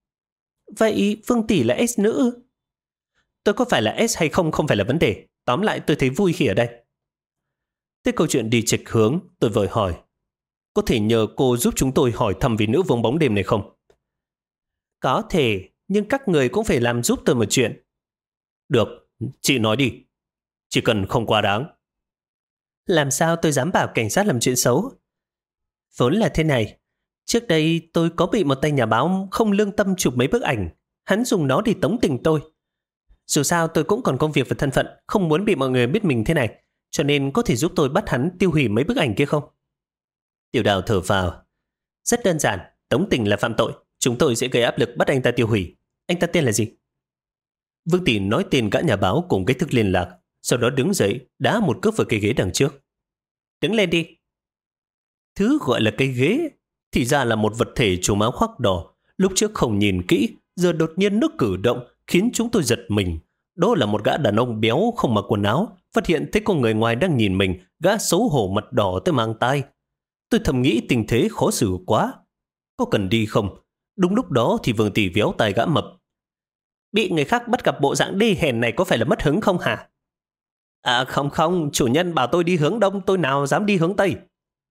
Vậy Vương Tỷ là S nữ? Tôi có phải là S hay không không phải là vấn đề. Tóm lại tôi thấy vui khi ở đây. Tới câu chuyện đi chệch hướng, tôi vội hỏi. Có thể nhờ cô giúp chúng tôi hỏi thăm về nữ vương bóng đêm này không? Có thể, nhưng các người cũng phải làm giúp tôi một chuyện. Được, chị nói đi. Chỉ cần không quá đáng. Làm sao tôi dám bảo cảnh sát làm chuyện xấu? Vốn là thế này. Trước đây tôi có bị một tay nhà báo không lương tâm chụp mấy bức ảnh. Hắn dùng nó để tống tình tôi. Dù sao tôi cũng còn công việc và thân phận, không muốn bị mọi người biết mình thế này. Cho nên có thể giúp tôi bắt hắn tiêu hủy mấy bức ảnh kia không? Tiểu Đào thở phào. Rất đơn giản, tống tình là phạm tội. Chúng tôi sẽ gây áp lực bắt anh ta tiêu hủy. Anh ta tên là gì? Vương Tỷ nói tên gã nhà báo cùng cách thức liên lạc. Sau đó đứng dậy, đá một cước vào cây ghế đằng trước. Đứng lên đi. Thứ gọi là cây ghế thì ra là một vật thể trùm áo khoác đỏ. Lúc trước không nhìn kỹ, giờ đột nhiên nó cử động khiến chúng tôi giật mình. Đó là một gã đàn ông béo không mặc quần áo. Phát hiện thấy có người ngoài đang nhìn mình, gã xấu hổ mặt đỏ tới mang tai. Tôi thầm nghĩ tình thế khó xử quá. Có cần đi không? Đúng lúc đó thì Vương Tỷ véo tai gã mập. Bị người khác bắt gặp bộ dạng đê hèn này có phải là mất hứng không hả? À không, chủ nhân bảo tôi đi hướng đông, tôi nào dám đi hướng tây.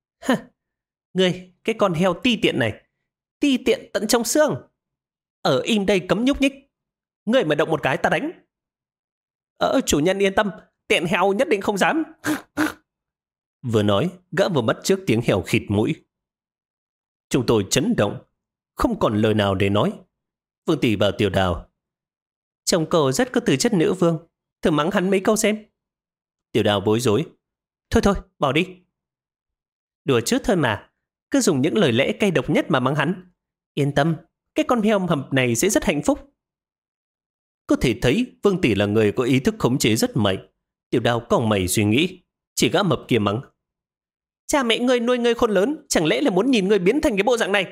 Ngươi, cái con heo ti tiện này. Ti tiện tận trong xương. Ở im đây cấm nhúc nhích. Ngươi mà động một cái ta đánh. Chủ nhân yên tâm, tiện heo nhất định không dám. Vừa nói, gã vừa bắt trước tiếng heo khịt mũi. Chúng tôi chấn động, không còn lời nào để nói. Vương Tỷ bảo Tiểu Đào. Chồng cậu rất có tư chất nữ vương, thử mắng hắn mấy câu xem. Tiểu Đào bối rối. Thôi, bỏ đi. Đùa chút thôi mà, cứ dùng những lời lẽ cay độc nhất mà mắng hắn. Yên tâm, cái con heo mập này sẽ rất hạnh phúc. Có thể thấy Vương Tỷ là người có ý thức khống chế rất mạnh. Tiểu Đào còng mày suy nghĩ, chỉ gã mập kia mắng. Cha mẹ ngươi nuôi ngươi khôn lớn, chẳng lẽ là muốn nhìn ngươi biến thành cái bộ dạng này?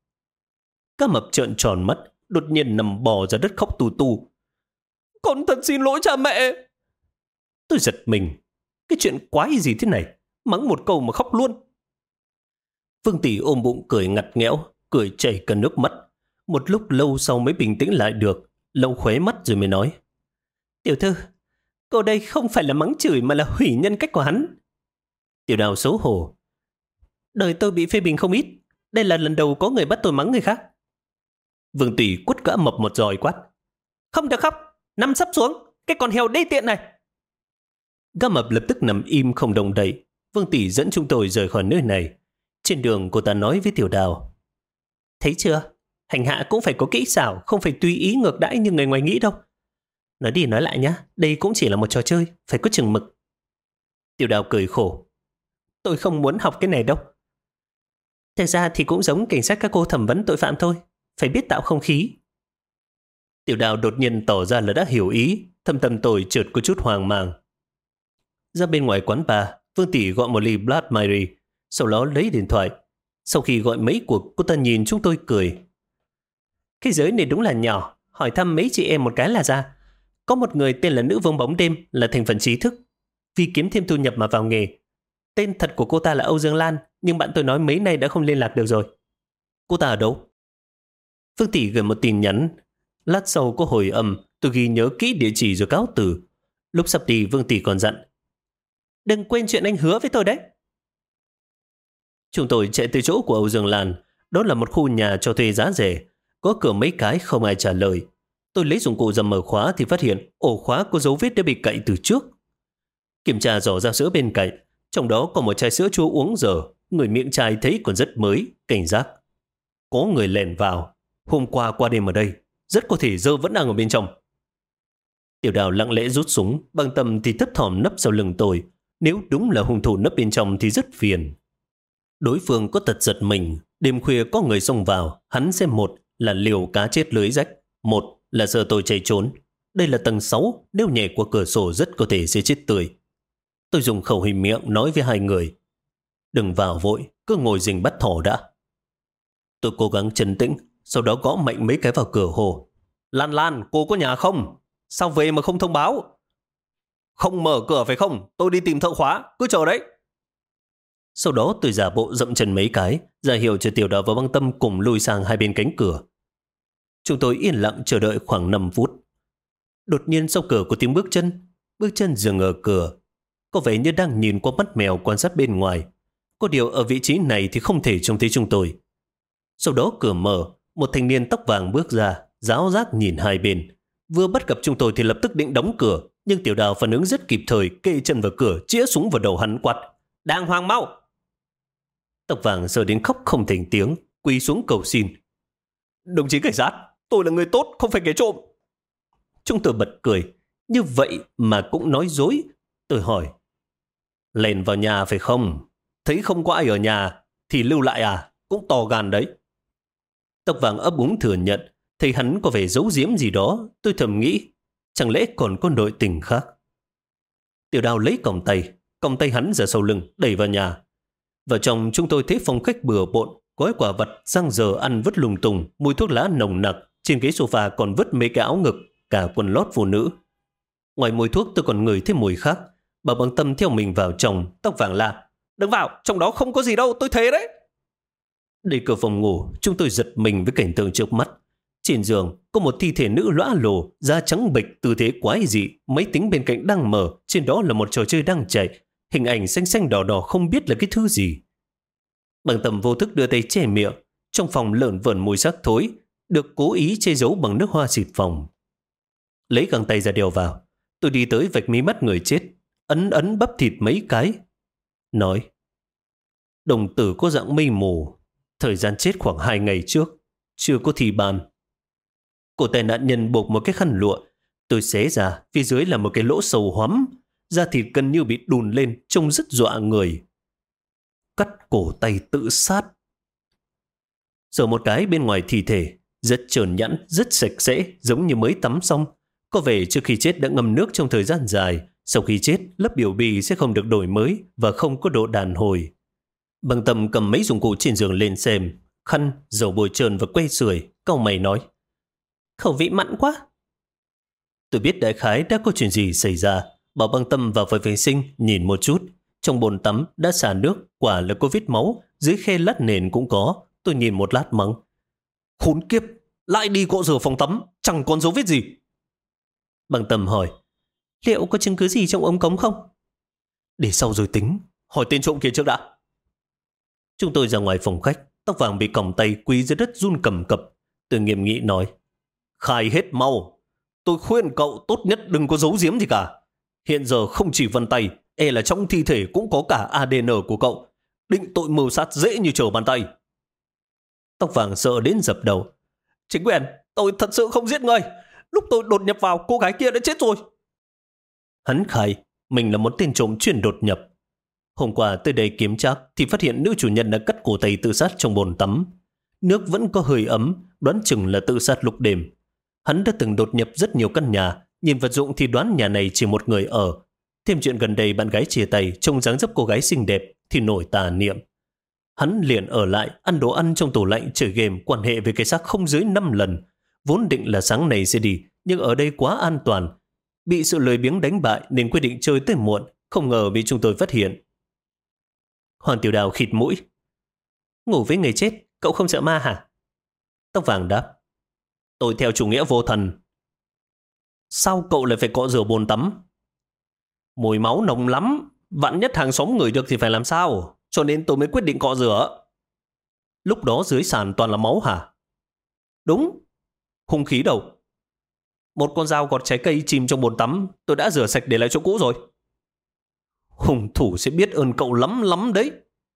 Gã mập trợn tròn mắt, đột nhiên nằm bò ra đất khóc tù tù. Con thật xin lỗi cha mẹ. Tôi giật mình. Cái chuyện quái gì thế này? Mắng một câu mà khóc luôn. Vương Tỷ ôm bụng cười ngặt nghẽo, cười chảy cả nước mắt. Một lúc lâu sau mới bình tĩnh lại được, lau khóe mắt rồi mới nói. Tiểu thư, cô đây không phải là mắng chửi mà là hủy nhân cách của hắn. Tiểu Đào xấu hổ. Đời tôi bị phê bình không ít. Đây là lần đầu có người bắt tôi mắng người khác. Vương Tỷ quất gã mập một giòi quát. Không được khóc, nằm sấp xuống, cái con heo đê tiện này. Gã mập lập tức nằm im không động đậy. Vương Tỷ dẫn chúng tôi rời khỏi nơi này. Trên đường cô ta nói với Tiểu Đào. Thấy chưa, hành hạ cũng phải có kỹ xảo, không phải tùy ý ngược đãi như người ngoài nghĩ đâu. Nói đi nói lại nhá, đây cũng chỉ là một trò chơi, phải có chừng mực. Tiểu Đào cười khổ. Tôi không muốn học cái này đâu. Thật ra thì cũng giống cảnh sát các cô thẩm vấn tội phạm thôi, phải biết tạo không khí. Tiểu Đào đột nhiên tỏ ra là đã hiểu ý, thâm tâm tôi chợt có chút hoang mang. Ra bên ngoài quán bar, Vương Tỷ gọi một ly Blood Mary, sau đó lấy điện thoại. Sau khi gọi mấy cuộc, cô ta nhìn chúng tôi cười. Cái giới này đúng là nhỏ, hỏi thăm mấy chị em một cái là ra. Có một người tên là nữ vương bóng đêm, là thành phần trí thức. Vì kiếm thêm thu nhập mà vào nghề. Tên thật của cô ta là Âu Dương Lan, nhưng bạn tôi nói mấy nay đã không liên lạc được rồi. Cô ta ở đâu? Vương Tỷ gửi một tin nhắn. Lát sau có hồi âm, tôi ghi nhớ kỹ địa chỉ rồi cáo từ. Lúc sắp đi, Vương Tỷ còn dặn. Đừng quên chuyện anh hứa với tôi đấy. Chúng tôi chạy tới chỗ của Âu Dương Lan. Đó là một khu nhà cho thuê giá rẻ. Có cửa mấy cái không ai trả lời. Tôi lấy dụng cụ ra mở khóa thì phát hiện ổ khóa có dấu vết đã bị cậy từ trước. Kiểm tra giỏ ra sữa bên cạnh. Trong đó có một chai sữa chua uống dở. Người miệng chai thấy còn rất mới, cảnh giác. Có người lẻn vào. Hôm qua đêm ở đây. Rất có thể dơ vẫn đang ở bên trong. Tiểu Đào lặng lẽ rút súng. Bằng tầm thì thấp thỏm nấp sau lưng tôi. Nếu đúng là hung thủ nấp bên trong thì rất phiền. Đối phương có tật giật mình. Đêm khuya có người xông vào. Hắn sẽ một là liều cá chết lưới rách. Một là sợ tôi chạy trốn. Đây là tầng 6. Nếu nhảy qua cửa sổ rất có thể sẽ chết tươi. Tôi dùng khẩu hình miệng nói với hai người. Đừng vào vội. Cứ ngồi rình bắt thỏ đã. Tôi cố gắng trấn tĩnh. Sau đó gõ mạnh mấy cái vào cửa hồ. Lan Lan, cô có nhà không? Sao về mà không thông báo? Không mở cửa phải không? Tôi đi tìm thợ khóa. Cứ chờ đấy. Sau đó tôi giả bộ dậm chân mấy cái, ra hiệu cho Tiểu Đào và Băng Tâm cùng lùi sang hai bên cánh cửa. Chúng tôi yên lặng chờ đợi khoảng 5 phút. Đột nhiên sau cửa có tiếng bước chân dừng ở cửa. Có vẻ như đang nhìn qua mắt mèo quan sát bên ngoài. Có điều ở vị trí này thì không thể trông thấy chúng tôi. Sau đó cửa mở, một thanh niên tóc vàng bước ra, ráo rác nhìn hai bên. Vừa bắt gặp chúng tôi thì lập tức định đóng cửa, nhưng Tiểu Đào phản ứng rất kịp thời, kê chân vào cửa, chĩa súng vào đầu hắn quát. Đàng hoàng mau! Tóc vàng sợ đến khóc không thành tiếng, quỳ xuống cầu xin. Đồng chí cảnh sát, tôi là người tốt, không phải kẻ trộm. Chúng tôi bật cười. Như vậy mà cũng nói dối. Tôi hỏi. Lèn vào nhà phải không? Thấy không có ai ở nhà thì lưu lại à? Cũng to gan đấy. Tóc vàng ấp úng thừa nhận. Thấy hắn có vẻ giấu giếm gì đó. Tôi thầm nghĩ, chẳng lẽ còn có nội tình khác? Tiểu Đào lấy còng tay hắn ra sau lưng, đẩy vào nhà. Vào trong chúng tôi thấy phòng khách bừa bộn, gói quả vật, rang giờ ăn vứt lung tung, mùi thuốc lá nồng nặc. Trên ghế sofa còn vứt mấy cái áo ngực, cả quần lót phụ nữ. Ngoài mùi thuốc tôi còn ngửi thấy mùi khác. Bà Băng Tâm theo mình vào trong, tóc vàng la. Đừng vào, trong đó không có gì đâu, tôi thề đấy. Đẩy cửa phòng ngủ, chúng tôi giật mình với cảnh tượng trước mắt. Trên giường có một thi thể nữ lõa lồ, da trắng bệch, tư thế quái dị. Máy tính bên cạnh đang mở, trên đó là một trò chơi đang chạy. Hình ảnh xanh xanh đỏ đỏ không biết là cái thứ gì. Băng Tâm vô thức đưa tay che miệng. Trong phòng lởn vởn mùi xác thối, được cố ý che giấu bằng nước hoa xịt phòng. Lấy găng tay ra đeo vào. Tôi đi tới vạch mí mắt người chết, ấn bắp thịt mấy cái. Nói. Đồng tử có dạng mây mù. Thời gian chết khoảng 2 ngày trước. Chưa có thì bàn. Cổ tay nạn nhân buộc một cái khăn lụa. Tôi xé ra, phía dưới là một cái lỗ sâu hoắm. Da thịt gần như bị đùn lên, trông rất dọa người. Cắt cổ tay tự sát. Giờ một cái bên ngoài thi thể, rất trơn nhẵn, rất sạch sẽ, giống như mới tắm xong. Có vẻ trước khi chết đã ngâm nước trong thời gian dài. Sau khi chết, lớp biểu bì sẽ không được đổi mới và không có độ đàn hồi. Băng Tâm cầm mấy dụng cụ trên giường lên xem. Khăn, dầu bôi trơn và que sưởi. Cau mày nói. Khẩu vị mặn quá. Tôi biết đại khái đã có chuyện gì xảy ra. Bảo Băng Tâm vào vòi vệ sinh nhìn một chút. Trong bồn tắm đã xả nước, quả là có vết máu, dưới khe lát nền cũng có. Tôi nhìn một lát mắng. Khốn kiếp, lại đi cọ rửa phòng tắm, chẳng còn dấu vết gì. Băng Tâm hỏi, liệu có chứng cứ gì trong ống cống không? Để sau rồi tính, hỏi tên trộm kia trước đã. Chúng tôi ra ngoài phòng khách, Tóc Vàng bị còng tay quỳ dưới đất run cầm cập. Tôi nghiêm nghị nói, khai hết mau. Tôi khuyên cậu tốt nhất đừng có giấu giếm gì cả. Hiện giờ không chỉ vân tay, e là trong thi thể cũng có cả ADN của cậu. Định tội mưu sát dễ như trở bàn tay. Tóc Vàng sợ đến dập đầu. Chính quyền, tôi thật sự không giết người. Lúc tôi đột nhập vào, cô gái kia đã chết rồi. Hắn khai mình là một tên trộm chuyên đột nhập. Hôm qua tới đây kiểm tra thì phát hiện nữ chủ nhân đã cắt cổ tay tự sát trong bồn tắm. Nước vẫn có hơi ấm, đoán chừng là tự sát lúc đêm. Hắn đã từng đột nhập rất nhiều căn nhà, nhìn vật dụng thì đoán nhà này chỉ một người ở. Thêm chuyện gần đây bạn gái chia tay trông dáng dấp cô gái xinh đẹp thì nổi tà niệm. Hắn liền ở lại ăn đồ ăn trong tủ lạnh, chơi game, quan hệ với cái xác không dưới 5 lần. Vốn định là sáng nay sẽ đi, nhưng ở đây quá an toàn. Bị sự lười biếng đánh bại nên quyết định chơi tới muộn, không ngờ bị chúng tôi phát hiện. Hoàng Tiểu Đào khịt mũi. Ngủ với người chết, cậu không sợ ma hả? Tóc Vàng đáp, tôi theo chủ nghĩa vô thần. Sao cậu lại phải cọ rửa bồn tắm? Mùi máu nồng lắm, vạn nhất hàng xóm ngửi được thì phải làm sao? Cho nên tôi mới quyết định cọ rửa. Lúc đó dưới sàn toàn là máu hả? Đúng. Hung khí đâu? Một con dao gọt trái cây chìm trong bồn tắm, tôi đã rửa sạch để lại chỗ cũ rồi. Hung thủ sẽ biết ơn cậu lắm lắm đấy.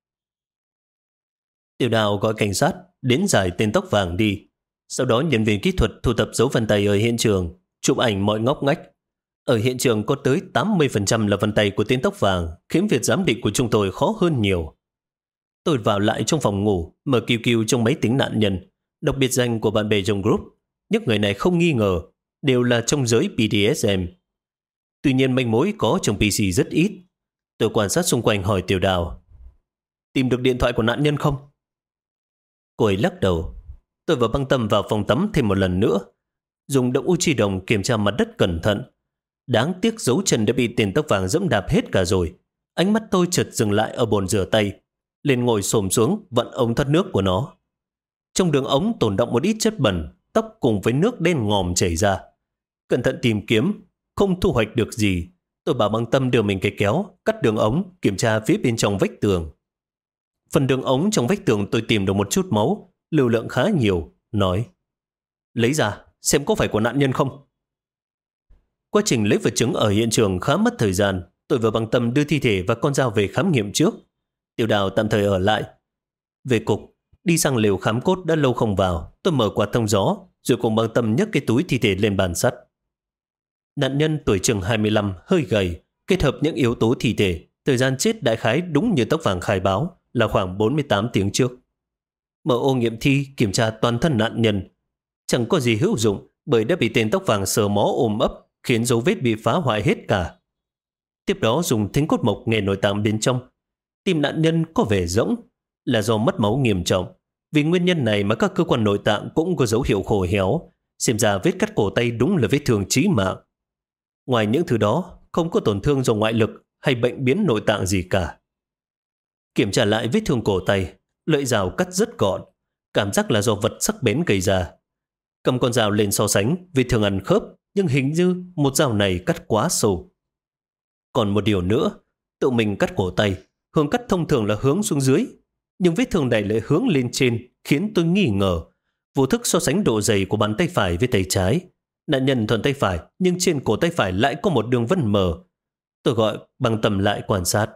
Tiểu Đào gọi cảnh sát đến giải tên Tóc Vàng đi. Sau đó nhân viên kỹ thuật thu thập dấu vân tay ở hiện trường, chụp ảnh mọi ngóc ngách. Ở hiện trường có tới 80% là vân tay của tên Tóc Vàng, khiến việc giám định của chúng tôi khó hơn nhiều. Tôi vào lại trong phòng ngủ, mở QQ trong máy tính nạn nhân, đọc biệt danh của bạn bè trong group. Những người này không nghi ngờ, đều là trong giới BDSM. Tuy nhiên manh mối có trong PC rất ít. Tôi quan sát xung quanh hỏi Tiểu Đào, tìm được điện thoại của nạn nhân không? Cô ấy lắc đầu. Tôi và Băng Tâm vào phòng tắm thêm một lần nữa, dùng động Uchi đồng kiểm tra mặt đất cẩn thận. Đáng tiếc dấu chân đã bị tên Tóc Vàng dẫm đạp hết cả rồi. Ánh mắt tôi chợt dừng lại ở bồn rửa tay, liền ngồi xổm xuống vặn ống thoát nước của nó. Trong đường ống tồn đọng một ít chất bẩn, tóc cùng với nước đen ngòm chảy ra. Cẩn thận tìm kiếm, không thu hoạch được gì. Tôi bảo Băng Tâm đưa mình cái kéo, cắt đường ống, kiểm tra phía bên trong vách tường. Phần đường ống trong vách tường tôi tìm được một chút máu, lưu lượng khá nhiều, nói, lấy ra, xem có phải của nạn nhân không. Quá trình lấy vật chứng ở hiện trường khá mất thời gian. Tôi và Băng Tâm đưa thi thể và con dao về khám nghiệm trước. Tiểu Đào tạm thời ở lại. Về cục, đi sang lều khám cốt đã lâu không vào. Tôi mở quạt thông gió, rồi cùng Băng Tâm nhấc cái túi thi thể lên bàn sắt. Nạn nhân tuổi chừng 25, hơi gầy, kết hợp những yếu tố thi thể, thời gian chết đại khái đúng như Tóc Vàng khai báo là khoảng 48 tiếng trước. Mở ô nghiệm thi kiểm tra toàn thân nạn nhân. Chẳng có gì hữu dụng bởi đã bị tên Tóc Vàng sờ mó ôm ấp, khiến dấu vết bị phá hoại hết cả. Tiếp đó dùng thính cốt mộc nghe nội tạng bên trong. Tim nạn nhân có vẻ rỗng, là do mất máu nghiêm trọng. Vì nguyên nhân này mà các cơ quan nội tạng cũng có dấu hiệu khô héo. Xem ra vết cắt cổ tay đúng là vết thương chí mạng. Ngoài những thứ đó, không có tổn thương do ngoại lực hay bệnh biến nội tạng gì cả. Kiểm tra lại vết thương cổ tay, lưỡi dao cắt rất gọn, cảm giác là do vật sắc bén gây ra. Cầm con dao lên so sánh, vết thương ăn khớp, nhưng hình như một dao này cắt quá sâu. Còn một điều nữa, tự mình cắt cổ tay, hướng cắt thông thường là hướng xuống dưới, nhưng vết thương này lại hướng lên trên, khiến tôi nghi ngờ. Vô thức so sánh độ dày của bàn tay phải với tay trái. Nạn nhân thuận tay phải, nhưng trên cổ tay phải lại có một đường vân mờ. Tôi gọi Băng Tâm lại quan sát.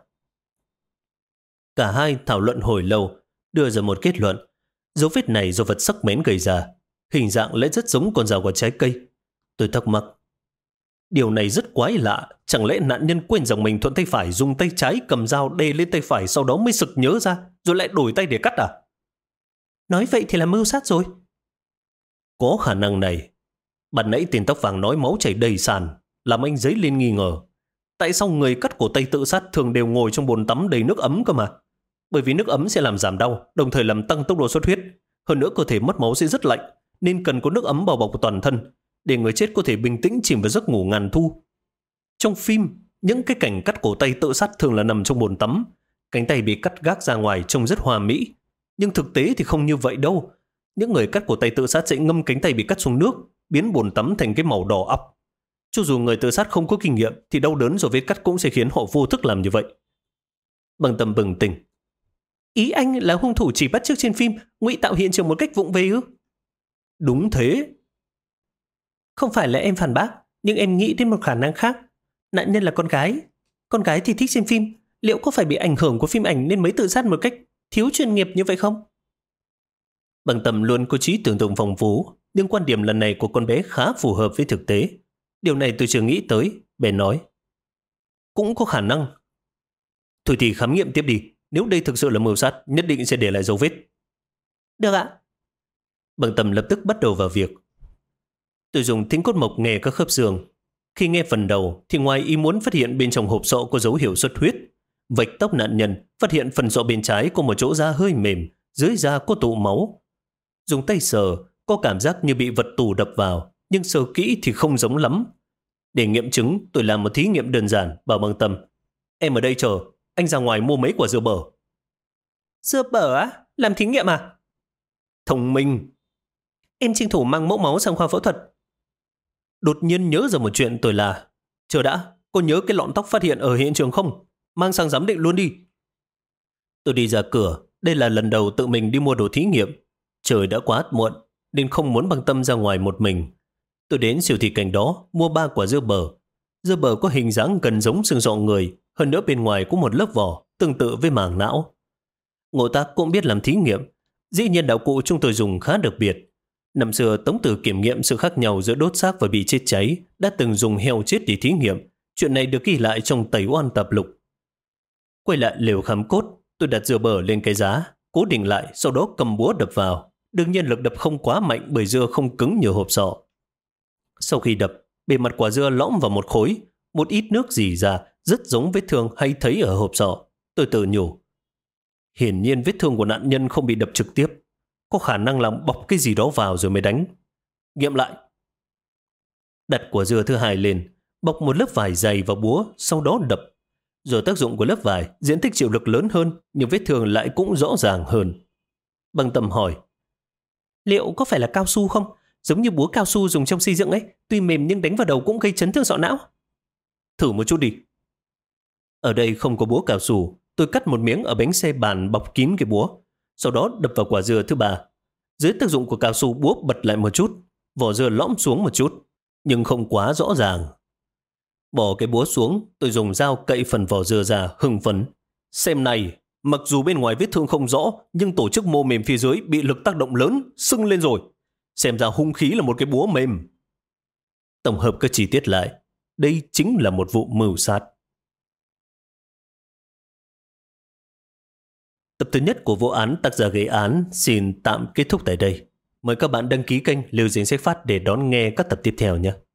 Cả hai thảo luận hồi lâu, đưa ra một kết luận. Dấu vết này do vật sắc bén gây ra, hình dạng lại rất giống con dao của trái cây. Tôi thắc mắc. Điều này rất quái lạ, chẳng lẽ nạn nhân quên rằng mình thuận tay phải dùng tay trái cầm dao đè lên tay phải, sau đó mới sực nhớ ra, rồi lại đổi tay để cắt à? Nói vậy thì là mưu sát rồi. Có khả năng này. Ban nãy tên Tóc Vàng nói máu chảy đầy sàn, làm anh dấy lên nghi ngờ. Tại sao người cắt cổ tay tự sát thường đều ngồi trong bồn tắm đầy nước ấm cơ mà? Bởi vì nước ấm sẽ làm giảm đau, đồng thời làm tăng tốc độ xuất huyết. Hơn nữa cơ thể mất máu sẽ rất lạnh, nên cần có nước ấm bao bọc toàn thân, để người chết có thể bình tĩnh chìm vào giấc ngủ ngàn thu. Trong phim, Những cái cảnh cắt cổ tay tự sát thường là nằm trong bồn tắm. Cánh tay bị cắt gác ra ngoài trông rất hoa mỹ. Nhưng thực tế thì không như vậy đâu. Những người cắt cổ tay tự sát sẽ ngâm cánh tay bị cắt xuống nước, biến bồn tắm thành cái màu đỏ óc. Cho dù người tự sát không có kinh nghiệm thì đau đớn rồi vết cắt cũng sẽ khiến họ vô thức làm như vậy. Bằng Tâm bừng tỉnh. Ý anh là hung thủ chỉ bắt chước trên phim, ngụy tạo hiện trường một cách vụng về ư? Đúng thế. Không phải là em phản bác, nhưng em nghĩ đến một khả năng khác. Nạn nhân là con gái. Con gái thì thích xem phim. Liệu có phải bị ảnh hưởng của phim ảnh nên mới tự sát một cách thiếu chuyên nghiệp như vậy không? Bằng Tâm luôn có trí tưởng tượng phong phú, nhưng quan điểm lần này của con bé khá phù hợp với thực tế. Điều này tôi chưa nghĩ tới, bé nói. Cũng có khả năng. Thôi thì khám nghiệm tiếp đi. Nếu đây thực sự là mưu sát, nhất định sẽ để lại dấu vết. Được ạ. Bằng Tâm lập tức bắt đầu vào việc. Tôi dùng thính cốt mộc nghe các khớp xương. Khi nghe phần đầu thì ngoài ý muốn phát hiện bên trong hộp sọ có dấu hiệu xuất huyết. Vạch tóc nạn nhân phát hiện phần sọ bên trái có một chỗ da hơi mềm, dưới da có tụ máu. Dùng tay sờ, có cảm giác như bị vật tù đập vào, nhưng sờ kỹ thì không giống lắm. Để nghiệm chứng, tôi làm một thí nghiệm đơn giản, bảo Bằng Tâm. Em ở đây chờ, anh ra ngoài mua mấy quả dưa bở. Dưa bở á? Làm thí nghiệm à? Thông minh. Em tranh thủ mang mẫu máu sang khoa phẫu thuật. Đột nhiên nhớ ra một chuyện tôi là. Chờ đã, cô nhớ cái lọn tóc phát hiện ở hiện trường không? Mang sang giám định luôn đi. Tôi đi ra cửa, đây là lần đầu tự mình đi mua đồ thí nghiệm. Trời đã quá muộn, nên không muốn Bằng Tâm ra ngoài một mình. Tôi đến siêu thị cạnh đó, mua 3 quả dưa bở. Dưa bở có hình dáng gần giống xương sọ người, hơn nữa bên ngoài có một lớp vỏ, tương tự với màng não. Ngộ tác cũng biết làm thí nghiệm. Dĩ nhiên đạo cụ chúng tôi dùng khá đặc biệt. Năm xưa Tống Tử kiểm nghiệm sự khác nhau giữa đốt xác và bị chết cháy, đã từng dùng heo chết để thí nghiệm. Chuyện này được ghi lại trong Tẩy Oan Tạp Lục. Quay lại lều khám cốt, tôi đặt dưa bở lên cái giá, cố định lại, sau đó cầm búa đập vào. Đương nhiên lực đập không quá mạnh bởi dưa không cứng như hộp sọ. Sau khi đập, bề mặt quả dưa lõm vào một khối, một ít nước rỉ ra, rất giống vết thương hay thấy ở hộp sọ. Tôi tự nhủ. Hiển nhiên vết thương của nạn nhân không bị đập trực tiếp, có khả năng là bọc cái gì đó vào rồi mới đánh. Nghiệm lại. Đặt quả dưa thứ hai lên, bọc một lớp vải dày vào búa, sau đó đập. Rồi tác dụng của lớp vải, diện tích chịu lực lớn hơn, nhưng vết thương lại cũng rõ ràng hơn. Bằng Tâm hỏi. Liệu có phải là cao su không? Giống như búa cao su dùng trong xây dựng ấy, tuy mềm nhưng đánh vào đầu cũng gây chấn thương sọ não. Thử một chút đi. Ở đây không có búa cao su, tôi cắt một miếng ở bánh xe bàn bọc kín cái búa, sau đó đập vào quả dưa thứ ba. Dưới tác dụng của cao su, búa bật lại một chút, vỏ dưa lõm xuống một chút, nhưng không quá rõ ràng. Bỏ cái búa xuống, tôi dùng dao cậy phần vỏ dưa ra, hưng phấn. Xem này, mặc dù bên ngoài vết thương không rõ, nhưng tổ chức mô mềm phía dưới bị lực tác động lớn, sưng lên rồi. Xem ra hung khí là một cái búa mềm. Tổng hợp các chi tiết lại, đây chính là một vụ mưu sát. Tập thứ nhất của vụ án Tác giả gây án xin tạm kết thúc tại đây. Mời các bạn đăng ký kênh Liêu Dính Sách Phát để đón nghe các tập tiếp theo nhé.